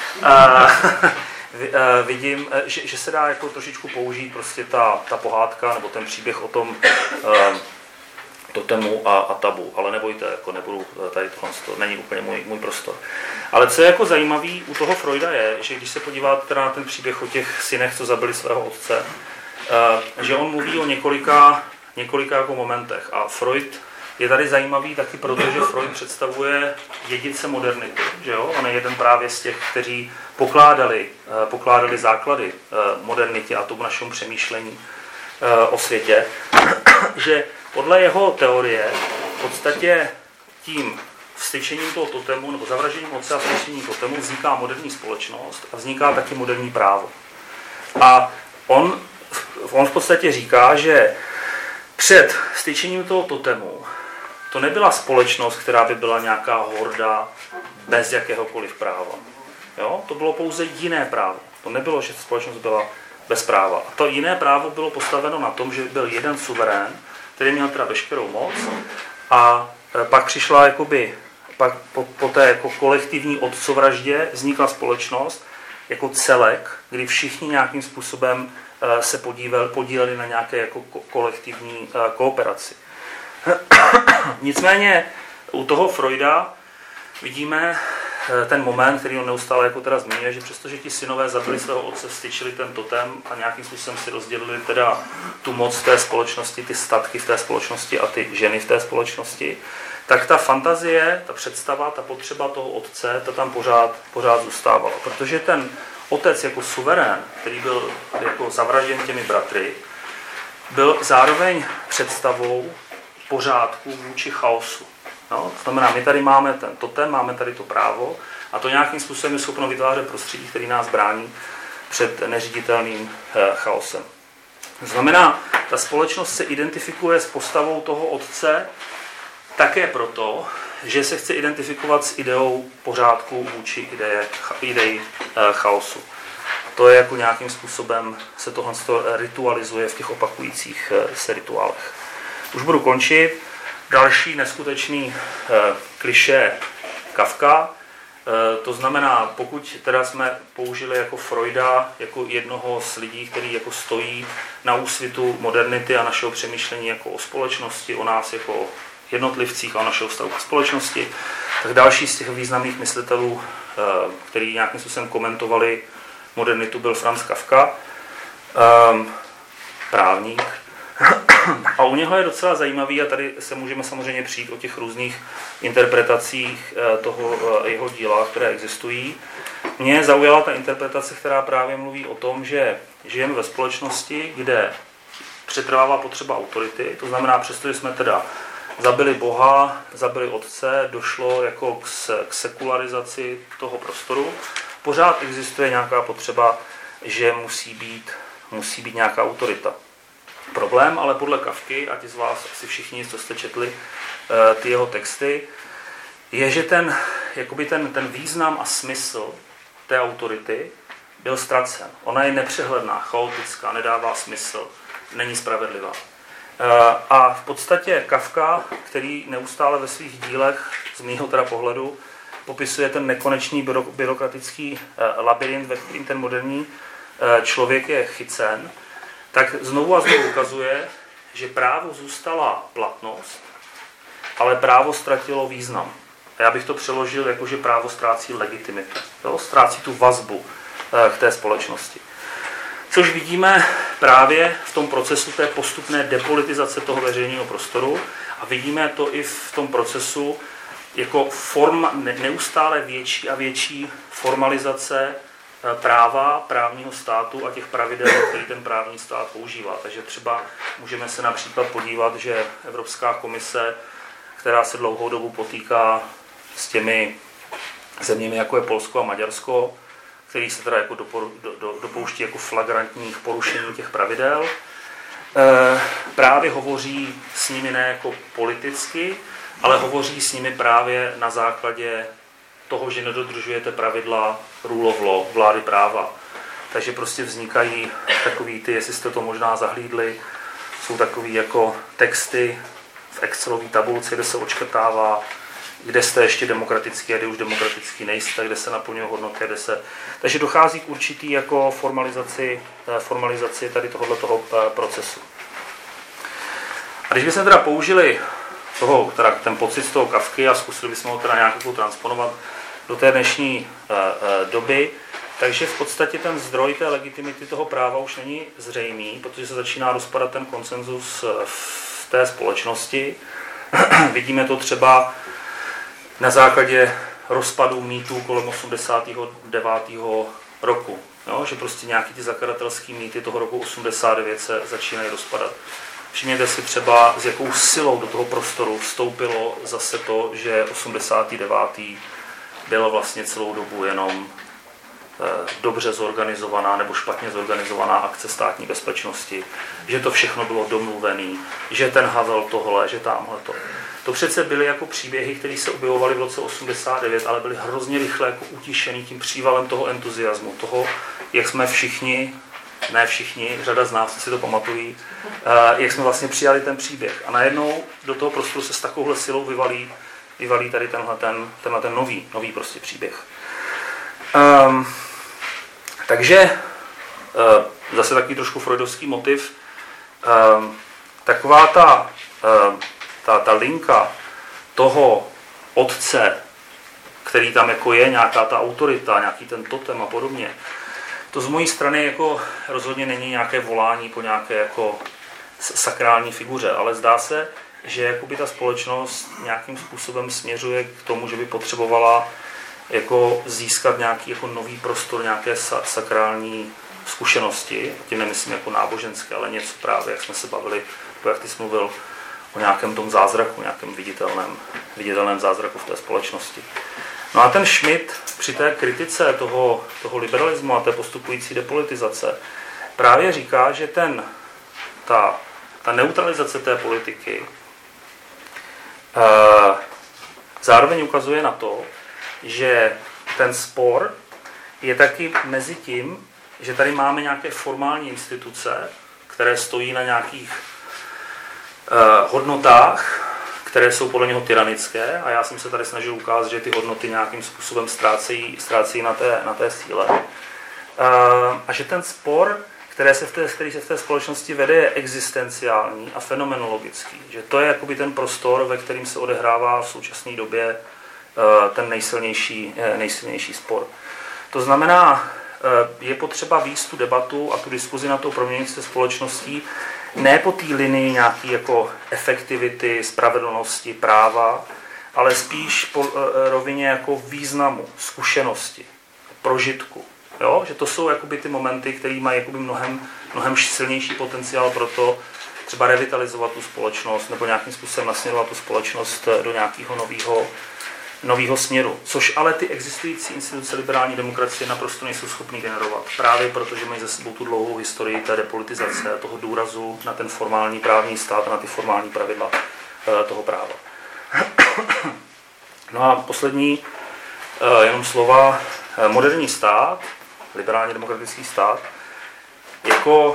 vidím, že se dá jako trošičku použít prostě ta pohádka nebo ten příběh o tom totemu a tabu, ale nebojte, jako nebudu tady tohle, to není úplně můj prostor. Ale co je jako zajímavý u toho Freuda je, že když se podíváte teda na ten příběh o těch synech, co zabili svého otce, že on mluví o několika jako momentech a Freud je tady zajímavý taky proto, že Freud představuje dědice modernity, že jo? On je jeden právě z těch, kteří pokládali základy modernitě a tomu našemu přemýšlení o světě, že podle jeho teorie v podstatě tím vstyčením toho totemu nebo zavražením otce a vstyčením totemu vzniká moderní společnost a vzniká taky moderní právo. A on v podstatě říká, že před styčením toho totemu to nebyla společnost, která by byla nějaká horda bez jakéhokoliv práva. Jo? To bylo pouze jiné právo. To nebylo, že společnost byla bez práva. A to jiné právo bylo postaveno na tom, že byl jeden suverén, který měl teda veškerou moc a pak přišla pak po té jako kolektivní otcovraždě vznikla společnost jako celek, kdy všichni nějakým způsobem se podíleli na nějaké jako kolektivní kooperaci. Nicméně u toho Freuda vidíme, ten moment, který on neustále jako teda zmiňuje, že přestože ti synové zabili svého otce, vstyčili ten totem a nějakým způsobem si rozdělili teda tu moc v té společnosti, ty statky v té společnosti a ty ženy v té společnosti, tak ta fantazie, ta představa, ta potřeba toho otce, ta tam pořád zůstávala. Protože ten otec jako suverén, který byl jako zavražděn těmi bratry, byl zároveň představou pořádku vůči chaosu. No, to znamená, my tady máme ten totem, máme tady to právo a to nějakým způsobem je schopno vytvářet prostředí, který nás brání před neříditelným chaosem. To znamená, ta společnost se identifikuje s postavou toho otce také proto, že se chce identifikovat s ideou pořádku vůči ideji chaosu. To je jako nějakým způsobem se tohle ritualizuje v těch opakujících se rituálech. Už budu končit. Další neskutečný klišé Kafka, to znamená, pokud teda jsme použili jako Freuda, jako jednoho z lidí, který jako stojí na úsvitu modernity a našeho přemýšlení jako o společnosti, o nás jako jednotlivcích a o našeho vztahu k společnosti, tak další z těch významných myslitelů, který nějakým způsobem komentovali modernitu, byl Franz Kafka, právník. A u něho je docela zajímavý, a tady se můžeme samozřejmě přijít o těch různých interpretacích toho jeho díla, které existují. Mě zaujala ta interpretace, která právě mluví o tom, že žijeme ve společnosti, kde přetrvává potřeba autority, to znamená, přestože jsme teda zabili Boha, zabili Otce, došlo jako k sekularizaci toho prostoru, pořád existuje nějaká potřeba, že musí být nějaká autorita. Problém, ale podle Kafky, a ti z vás asi všichni, co jste četli ty jeho texty, je, že ten význam a smysl té autority byl ztracen. Ona je nepřehledná, chaotická, nedává smysl, není spravedlivá. A v podstatě Kafka, který neustále ve svých dílech, z mýho teda pohledu, popisuje ten nekonečný byrokratický labyrint, ve kterým ten moderní člověk je chycen, tak znovu a znovu ukazuje, že právu zůstala platnost, ale právo ztratilo význam. A já bych to přeložil jako, že právo ztrácí legitimitu, ztrácí tu vazbu k té společnosti. Což vidíme právě v tom procesu té postupné depolitizace toho veřejného prostoru a vidíme to i v tom procesu jako neustále větší a větší formalizace práva, právního státu a těch pravidel, který ten právní stát používá. Takže třeba můžeme se například podívat, že Evropská komise, která se dlouhou dobu potýká s těmi zeměmi, jako je Polsko a Maďarsko, který se teda jako dopouští jako flagrantních porušení těch pravidel, právě hovoří s nimi ne jako politicky, ale hovoří s nimi právě na základě toho, že nedodržujete pravidla rule of law, vlády práva. Takže prostě vznikají takový ty, jestli jste to možná zahlídli, jsou takový jako texty v Excelové tabulce, kde se odškrtává, kde jste ještě demokratický a kde už demokratický nejste, kde se naplňují hodnoty, kde se... Takže dochází k určitý jako formalizaci tady tohoto procesu. A když bychom teda použili ten pocit z toho Kafky a zkusili bychom ho teda nějak transponovat do té dnešní doby, takže v podstatě ten zdroj té legitimity toho práva už není zřejmý, protože se začíná rozpadat ten konsenzus v té společnosti. Vidíme to třeba na základě rozpadu mýtů kolem 89. roku. Jo? Že prostě nějaký ty zakladatelský mýty toho roku 89 se začínají rozpadat. Všimněte si třeba, s jakou silou do toho prostoru vstoupilo zase to, že 89. bylo vlastně celou dobu jenom dobře zorganizovaná nebo špatně zorganizovaná akce státní bezpečnosti, že to všechno bylo domluvené, že ten Havel tohle, že tamhle to. To přece byly jako příběhy, které se objevovaly v roce 89, ale byly hrozně rychle jako utišený tím přívalem toho entuziasmu, toho, jak jsme všichni, ne všichni, řada z nás si to pamatují, jak jsme vlastně přijali ten příběh. A najednou do toho prostoru se s takovouhle silou vyvalí tady tenhle nový prostě příběh. Takže zase takový trošku freudovský motiv, taková ta linka toho otce k který tam jako je, nějaká ta autorita, nějaký ten totem a podobně. To z mojí strany jako rozhodně není nějaké volání po nějaké jako sakrální figuře, ale zdá se, že jakoby ta společnost nějakým způsobem směřuje k tomu, že by potřebovala jako získat nějaký jako nový prostor, nějaké sakrální zkušenosti, tím nemyslím jako náboženské, ale něco právě, jak jsme se bavili, jak ty jsi mluvil o nějakém tom zázraku, nějakém viditelném zázraku v té společnosti. No a ten Schmitt při té kritice toho liberalismu a té postupující depolitizace právě říká, že ta neutralizace té politiky zároveň ukazuje na to, že ten spor je taky mezi tím, že tady máme nějaké formální instituce, které stojí na nějakých hodnotách, které jsou podle něho tyranické, a já jsem se tady snažil ukázat, že ty hodnoty nějakým způsobem ztrácejí na té síle. A že ten spor, který se v té společnosti vede, je existenciální a fenomenologický. Že to je jakoby ten prostor, ve kterým se odehrává v současné době ten nejsilnější spor. To znamená, je potřeba vést tu debatu a tu diskuzi na to proměňující se společností ne po té linii nějaký jako efektivity, spravedlnosti, práva, ale spíš po rovině jako významu, zkušenosti, prožitku. Jo? Že to jsou jakoby ty momenty, které mají jakoby mnohem silnější potenciál pro to třeba revitalizovat tu společnost nebo nějakým způsobem nasměrovat tu společnost do nějakého nového směru. Což ale ty existující instituce liberální demokracie naprosto nejsou schopný generovat. Právě protože mají za sebou tu dlouhou historii té depolitizace, toho důrazu na ten formální právní stát a na ty formální pravidla toho práva. No a poslední jenom slova. Moderní stát, liberálně demokratický stát, jako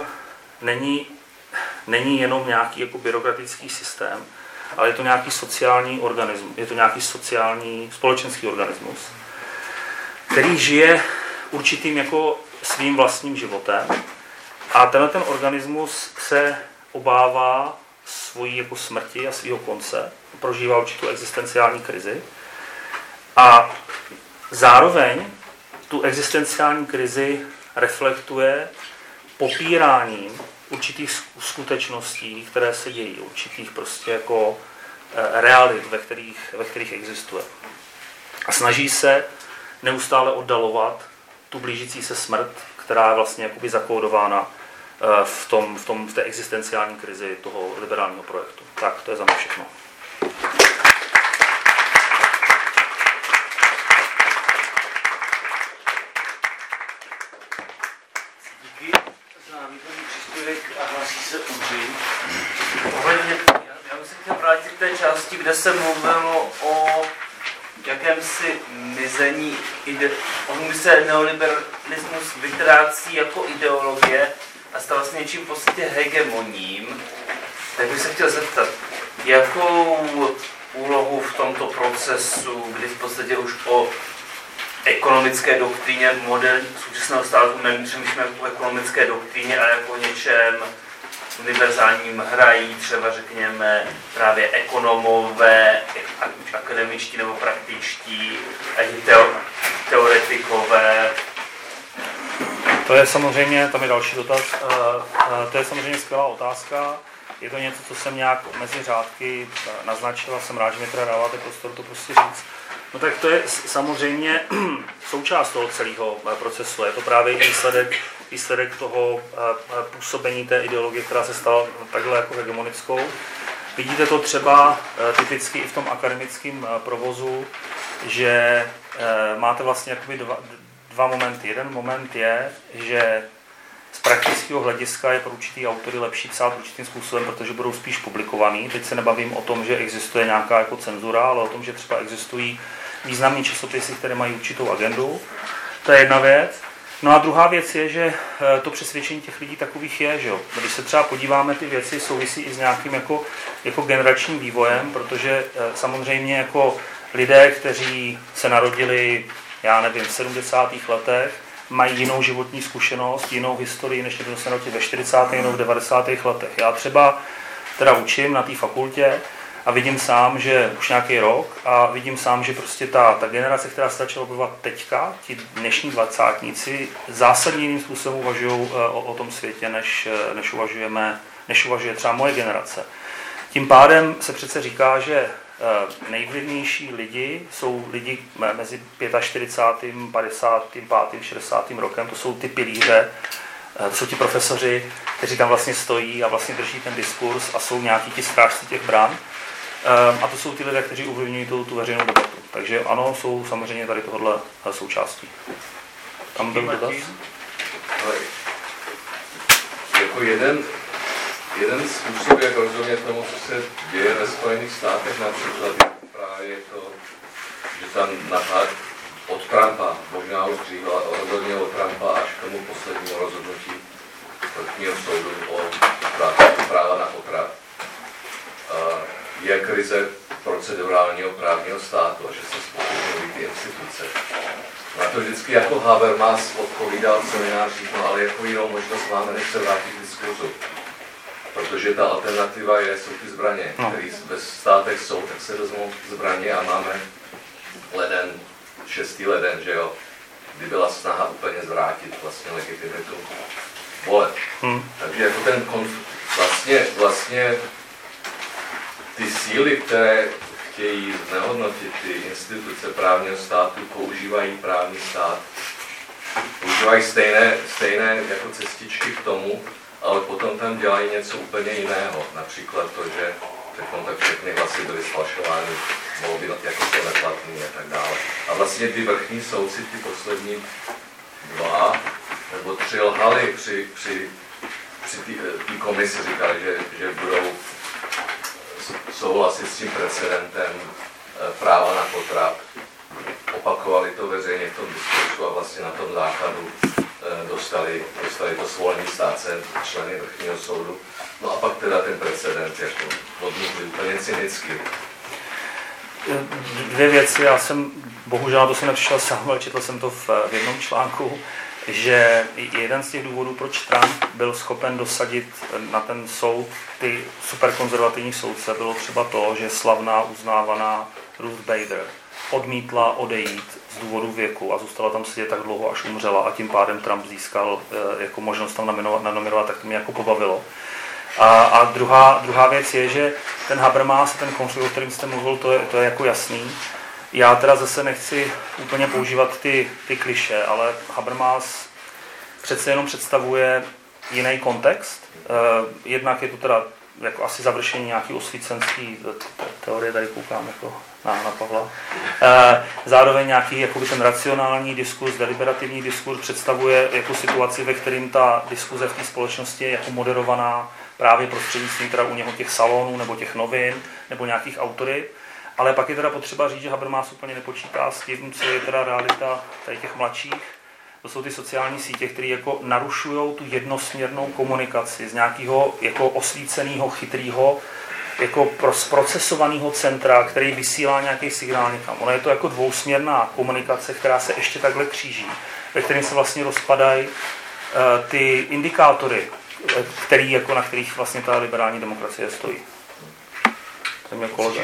není jenom nějaký jako byrokratický systém, ale je to nějaký sociální organismus, je to nějaký sociální společenský organismus, který žije určitým jako svým vlastním životem a ten organismus se obává svojí jako smrti a svého konce, prožívá určitou existenciální krizi a zároveň tu existenciální krizi reflektuje popíráním určitých skutečností, které se dějí, určitých prostě jako realit, ve kterých existuje. A snaží se neustále oddalovat tu blížící se smrt, která je vlastně jakoby zakódována v té existenciální krizi toho liberálního projektu. Tak, to je za mě všechno. A hlásí se Ondřej. Já bych se chtěl vrátit k té části, kde se mluvilo o jakémsi mizení, on se neoliberalismus vytrácí jako ideologie a stává se něčím v podstatě hegemoním. Tak bych se chtěl zeptat, jakou úlohu v tomto procesu, kdy v podstatě už o ekonomické doktríně moderní současného státu nepřemýšlíme o ekonomické doktríně, ale jako o něčem univerzálním hrají třeba řekněme právě ekonomové, akademičtí nebo praktičtí, teoretikové. To je samozřejmě, tam je další dotaz, to je samozřejmě skvělá otázka. Je to něco, co jsem nějak mezi řádky naznačil a jsem rád, že mi teda dáváte prostor to prostě říct. No tak to je samozřejmě součást toho celého procesu. Je to právě výsledek toho působení té ideologie, která se stala takhle jako hegemonickou. Vidíte to třeba typicky i v tom akademickém provozu, že máte vlastně jakoby dva momenty. Jeden moment je, že z praktického hlediska je pro určitý autory lepší psát určitým způsobem, protože budou spíš publikovaný. Teď se nebavím o tom, že existuje nějaká jako cenzura, ale o tom, že třeba existují významné časopisy, které mají určitou agendu. To je jedna věc. No a druhá věc je, že to přesvědčení těch lidí takových je, že jo. Když se třeba podíváme, ty věci souvisí i s nějakým jako generačním vývojem, protože samozřejmě jako lidé, kteří se narodili, já nevím, v 70. letech, mají jinou životní zkušenost, jinou historii, než někdo se narodil ve 40. nebo v 90. letech. Já třeba teda učím na té fakultě A vidím sám, že už nějaký rok a vidím sám, že prostě ta generace, která se začala objevovat teďka, ti dnešní dvacátníci, zásadně jiným způsobem uvažují o tom světě, než uvažuje třeba moje generace. Tím pádem se přece říká, že nejvlivnější lidi jsou lidi mezi 45., 55., 60. rokem, to jsou ty pilíře, to jsou ti profesoři, kteří tam vlastně stojí a vlastně drží ten diskurs a jsou nějaký ti strážci těch bran. A to jsou ty lidé, kteří ovlivňují tu veřejnou debatu. Takže ano, jsou samozřejmě tady tohle součástí. Tam byl dotaz? Jako jeden způsob, jak rozumět tomu, co se děje ve Spojených státech, například je právě to, že tam od Trumpa, možná už dříve, ale rozhodně od Trumpa až k tomu poslednímu rozhodnutí vrchního soudu o práva na potrat, je krize procedurálního právního státu a že se zpochybňují ty instituce. Na to vždycky jako Habermas odpovídal v seminářích, no ale jako jinou možnost máme, než se vrátit k diskurzu. Protože ta alternativa jsou ty zbraně, které ve státech jsou, tak se vezmou zbraně a máme 6. leden, že jo, kdy byla snaha úplně zvrátit vlastně legitimitu voleb. Takže jako ten vlastně ty síly, které chtějí znehodnotit ty instituce právního státu, používají právní stát. Používají stejné jako cestičky k tomu, ale potom tam dělají něco úplně jiného. Například to, že tak všechny hlasy byly sfalšovány, volby jako jsou neplatný a tak dále. A vlastně ty vrchní soudci, ty poslední 2 nebo 3 lhali při té komisi, říkali, že budou souhlasit s tím precedentem práva na potrat. Opakovali to veřejně v tom diskursu a vlastně na tom základu dostali to svolení stát se členy vrchního soudu. No a pak teda ten precedent jako odmítli úplně cynicky. 2 věci, já jsem bohužel na to jsem nepřišel sám, ale četl jsem to v jednom článku, že jeden z těch důvodů, proč Trump byl schopen dosadit na ten soud ty superkonzervativní soudce, bylo třeba to, že slavná uznávaná Ruth Bader odmítla odejít z důvodu věku a zůstala tam sedět tak dlouho, až umřela a tím pádem Trump získal jako možnost tam nanominovat, tak to mě jako pobavilo. A druhá věc je, že ten Habermas, ten konflikt, o kterém jste mluvil, to je jako jasný. Já teda zase nechci úplně používat ty klišé, ale Habermas přece jenom představuje jiný kontext. Jednak je to teda jako asi završení nějaký osvícenský teorie, tady koukám jako na Pavla. Zároveň nějaký jakoby ten racionální diskurs, deliberativní diskurs představuje jako situaci, ve kterým ta diskuze v té společnosti je jako moderovaná právě prostřednictvím teda u něho těch salonů nebo těch novin nebo nějakých autorit. Ale pak je teda potřeba říct, že Habermas úplně nepočítá s tím, co je teda realita tady těch mladších. To jsou ty sociální sítě, které jako narušují tu jednosměrnou komunikaci z nějakého jako osvíceného, chytrého, jako zprocesovaného centra, který vysílá nějaký signál někam. Ono je to jako dvousměrná komunikace, která se ještě takhle kříží, ve kterém se vlastně rozpadají ty indikátory, na kterých vlastně ta liberální demokracie stojí. To mě kolega.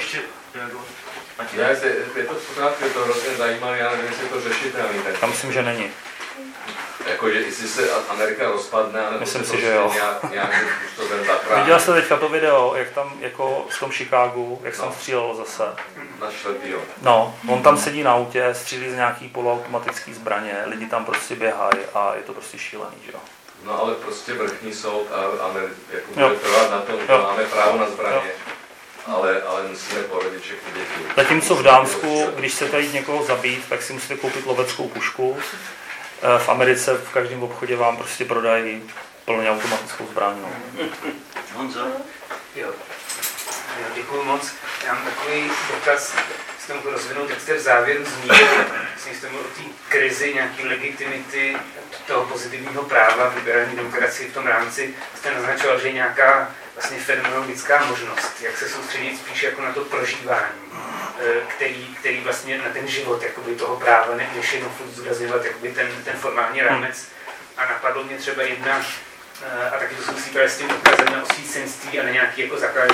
Je to pořád, je to hrozně zajímavé, já nevím, jestli je to řešitelný. Já myslím, že není. Jakože jestli se Amerika rozpadne, nebo myslím se si, že jo. nějakým způsobem zachrání. Viděl jste teďka to video, jak tam jako v tom Chicagu, jak tam střílelo zase? Na 4. No, on tam sedí na autě, střílí z nějaký poloautomatický zbraně, lidi tam prostě běhají a je to prostě šílený, že jo. No ale prostě vrchní soud a jako bude trvat na tom, že máme právo na zbraně. Ale musíme porodit všechny děti. Zatímco v Dánsku, když chcete jít někoho zabít, tak si musíte koupit loveckou pušku. V Americe v každém obchodě vám prostě prodají plně automatickou zbraň. Honzo? Jo, děkuji moc. Já mám takový dotaz, jste mohl rozvinout, jak jste v závěru zmínil, jste mluvil o té krizi nějaké legitimity toho pozitivního práva v liberální demokracii v tom rámci. Jste naznačoval, že je nějaká vlastně fenomenologická možnost, jak se soustředit spíš jako na to prožívání, který vlastně na ten život jakoby toho práva, než jenom furt zdůrazňovat ten formální rámec. A napadlo mě třeba jedna, a taky to souvisí právě s tím odkazem na osvícenství a na nějaký jako zakládající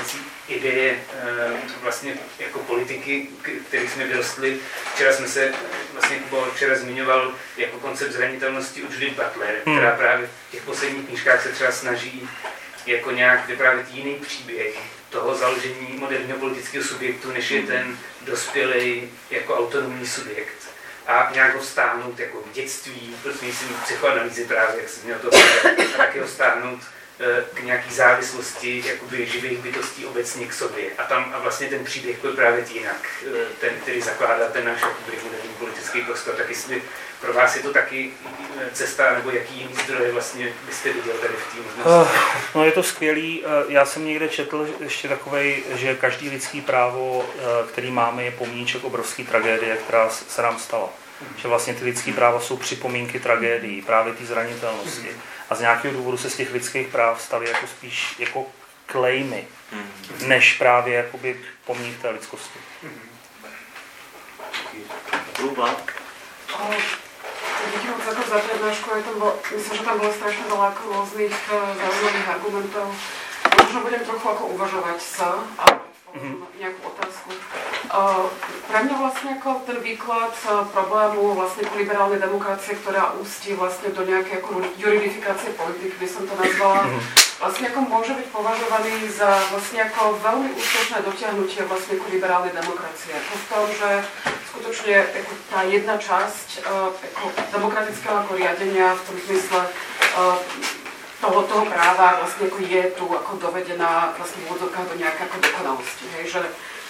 ideje vlastně jako politiky, který jsme vyrostli. Včera jsme se, vlastně Kuba včera zmiňoval jako koncept zranitelnosti u Judith Butler, která právě v těch posledních knížkách se třeba snaží jako nějak vyprávět jiný příběh toho založení moderního politického subjektu, než je ten dospělý jako autonomní subjekt. A nějak ho stáhnout jako v dětství, prostřednictvím psychoanalýzy právě, jak se měl to a taky ho stáhnout k nějaký závislosti jakoby živých bytostí obecně k sobě. A vlastně ten příběh byl právě jinak, ten, který zakládá ten náš moderní politický prostor. Tak jestli pro vás je to taky cesta, nebo jaký jiný zdroje vlastně byste viděl tady v té možnosti? No je to skvělý. Já jsem někde četl ještě takovej, že každý lidský právo, který máme, je pomníček obrovský tragédie, která se nám stala. Že vlastně ty lidský práva jsou připomínky tragédií, právě té zranitelnosti. A z nějakého důvodu se z těch lidských práv staví jako spíš jako klejmy, než právě jakoby pomník té lidskosti. Luba? Díky moc jako za prednášku, myslím, že tam bolo strašne veľa ako rôznych zaujímavých argumentov. Možno budem trochu ako uvažovať sa a nejakú otázku. Pre mňa vlastne ako ten výklad problému vlastne liberálnej demokracie, ktorá ústí vlastne do nejakej ako juridifikácie politiky, by som to nazvala, vlastne ako môže byť považovaný za vlastne ako veľmi úspešné dotiahnutie vlastne ako liberálnej demokracie. Ako v tom, že skutočne ako tá jedna časť ako demokratického ako riadenia v tom zmysle toho práva vlastne ako je tu ako dovedená vlastne v úvodzovkách do nejaké ako dokonalosti. Hej, že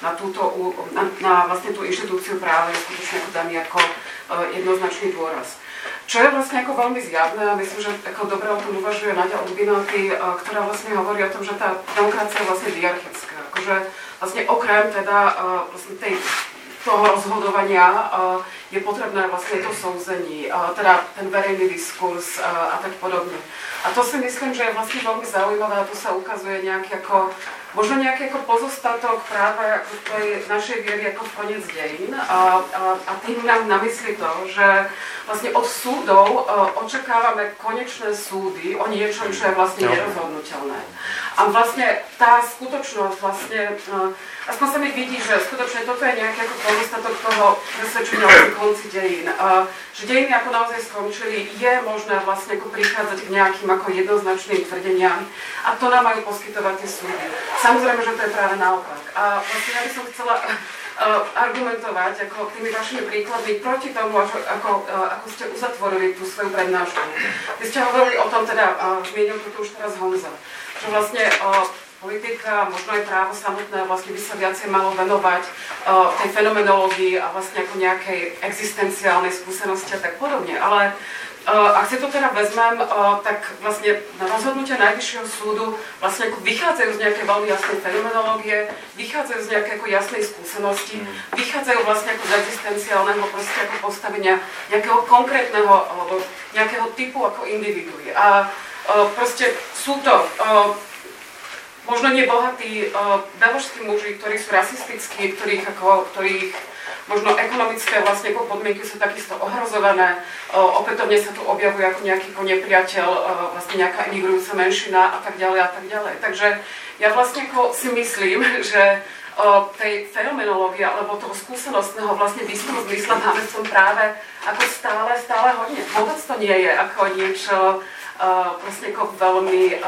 na vlastne tú inštitúciu práva je skutočne ako daný ako jednoznačný dôraz. Čo je vlastne ako veľmi zjavné, a myslím, že ako dobre o tom uvažuje Naďa Udbinaty, ktorá vlastne hovorí o tom, že tá demokracia je vlastne diarchická. Akože vlastne okrem teda vlastne toho rozhodovania je potrebné vlastne to souzení, teda ten verejný diskurs a tak podobne. A to si myslím, že je vlastne veľmi zaujímavé a tu sa ukazuje nejaký ako, možno nejaký ako pozostatok práve ako tej našej viery ako v koniec dejín a tým nám na mysli to, že vlastne od súdov očakávame konečné súdy o niečom, čo je vlastne nerozhodnutelné. A vlastne tá skutočnosť vlastne, aspoň sa mi vidí, že skutočne toto je nejaký ako pozostatok toho presvedčenia o konci dejín. Že dejiny ako naozaj skončili, je možné vlastne ako prichádzať k nejakým ako jednoznačným tvrdeniam a to nám majú poskytovať tie súdy. Samozrejme, že to je práve naopak. A vlastne ja by som chcela argumentovať ako tými vašimi príkladmi proti tomu, ako ste uzatvorili tú svoju prednášku. Vy ste hovorili o tom, teda zmienil to tu už teraz Honza, že vlastne politika, možno aj právo samotné vlastne by sa viacej malo venovať tej fenomenológii a vlastne ako nejakej existenciálnej skúsenosti a tak podobne. Ale ak si to teda vezmem, tak vlastne na rozhodnutia Najvyššieho súdu vlastne ako vychádzajú z nejakej veľmi jasnej fenomenológie, vychádzajú z nejakej ako jasnej skúsenosti, vychádzajú vlastne ako z existenciálneho proste ako postavenia nejakého konkrétneho alebo nejakého typu ako individuí. A proste sú to možno nebohatí beložskí muži, ktorí sú rasistickí, ktorých možno ekonomické vlastne podmienky sú takisto ohrozované. Opätovne sa tu objavuje ako nejaký nepriateľ, vlastne nejaká imigrujúca menšina a tak ďalej a tak ďalej. Takže ja vlastne si myslím, že tej fenomenológie alebo toho skúsenostného vlastne výskumu zmysle máme v tom práve ako stále hodne. Vôbec to nie je ako niečo vlastne ako veľmi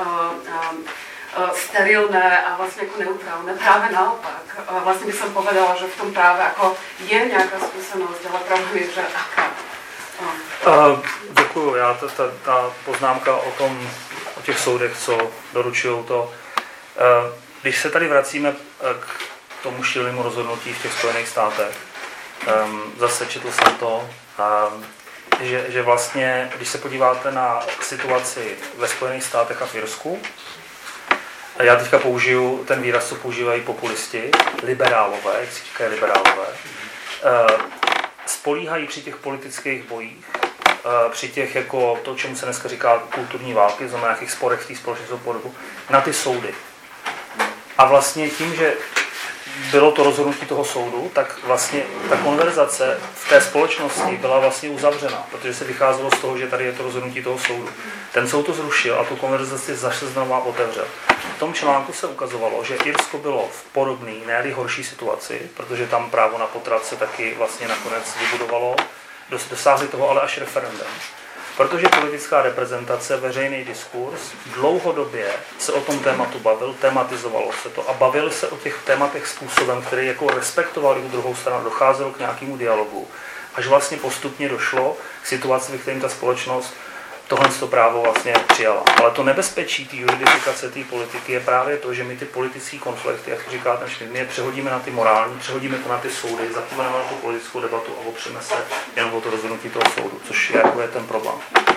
sterilné a vlastne ako neutrálne. Práve naopak. Vlastne by som povedala, že v tom práve ako je nejaká skúsenosť, ale problém je, že aká. Děkuju. Já ta poznámka o těch soudech, co doručují to. Když se tady vracíme k tomu šílenému rozhodnutí v těch Spojených státech, zase četl jsem to, že vlastně, když se podíváte na situaci ve Spojených státech a v Irsku, já teďka použiju ten výraz, co používají populisti, liberálové, jak si říkají liberálové, spolíhají při těch politických bojích, při těch, jako to, čemu se dneska říká kulturní války, znamená nějakých sporech v té společnosti podobu, na ty soudy. A vlastně tím, že bylo to rozhodnutí toho soudu, tak vlastně ta konverzace v té společnosti byla vlastně uzavřena, protože se vycházelo z toho, že tady je to rozhodnutí toho soudu. Ten soud to zrušil a tu konverzaci zase znova otevřel. v tom článku se ukazovalo, že Irsko bylo v podobné, ne horší situaci, protože tam právo na potrat se taky vlastně nakonec vybudovalo, dosáhli toho ale až referendem. Protože politická reprezentace, veřejný diskurs dlouhodobě se o tom tématu bavil, tematizovalo se to a bavil se o těch tématech způsobem, který jako respektoval i druhou stranu, docházelo k nějakému dialogu. Až vlastně postupně došlo k situaci, ve které ta společnost tohle právo vlastně přijala. Ale to nebezpečí té juridifikace té politiky je právě to, že my ty politické konflikty, jak říká ten Schmitt, my je přehodíme na ty morální, přehodíme to na ty soudy, zapomeneme na tu politickou debatu a opřeme se jenom o to rozhodnutí toho soudu, což je ten problém.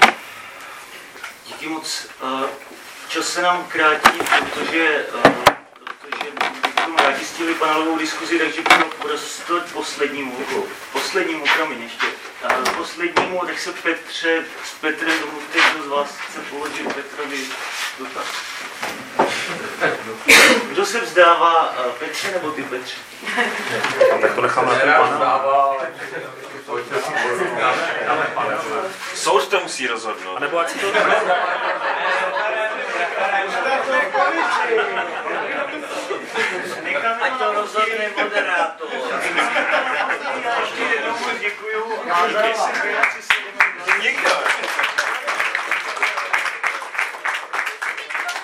Díky moc. Čas se nám krátí, protože bychom rádi stihli panelovou diskuzi, takže budu prostor poslednímu, promiň ještě. Poslednímu, tak se Petře, s Petrem domluvte, kdo z vás chce položit Petrovi dotaz. Kdo se vzdává, Petře nebo ty, Petře? Tak to nechám na ten pana. Soud to musí rozhodnout. A nebo ať si to... Ať to rozhodne moderátor. Ještě jednou děkuju.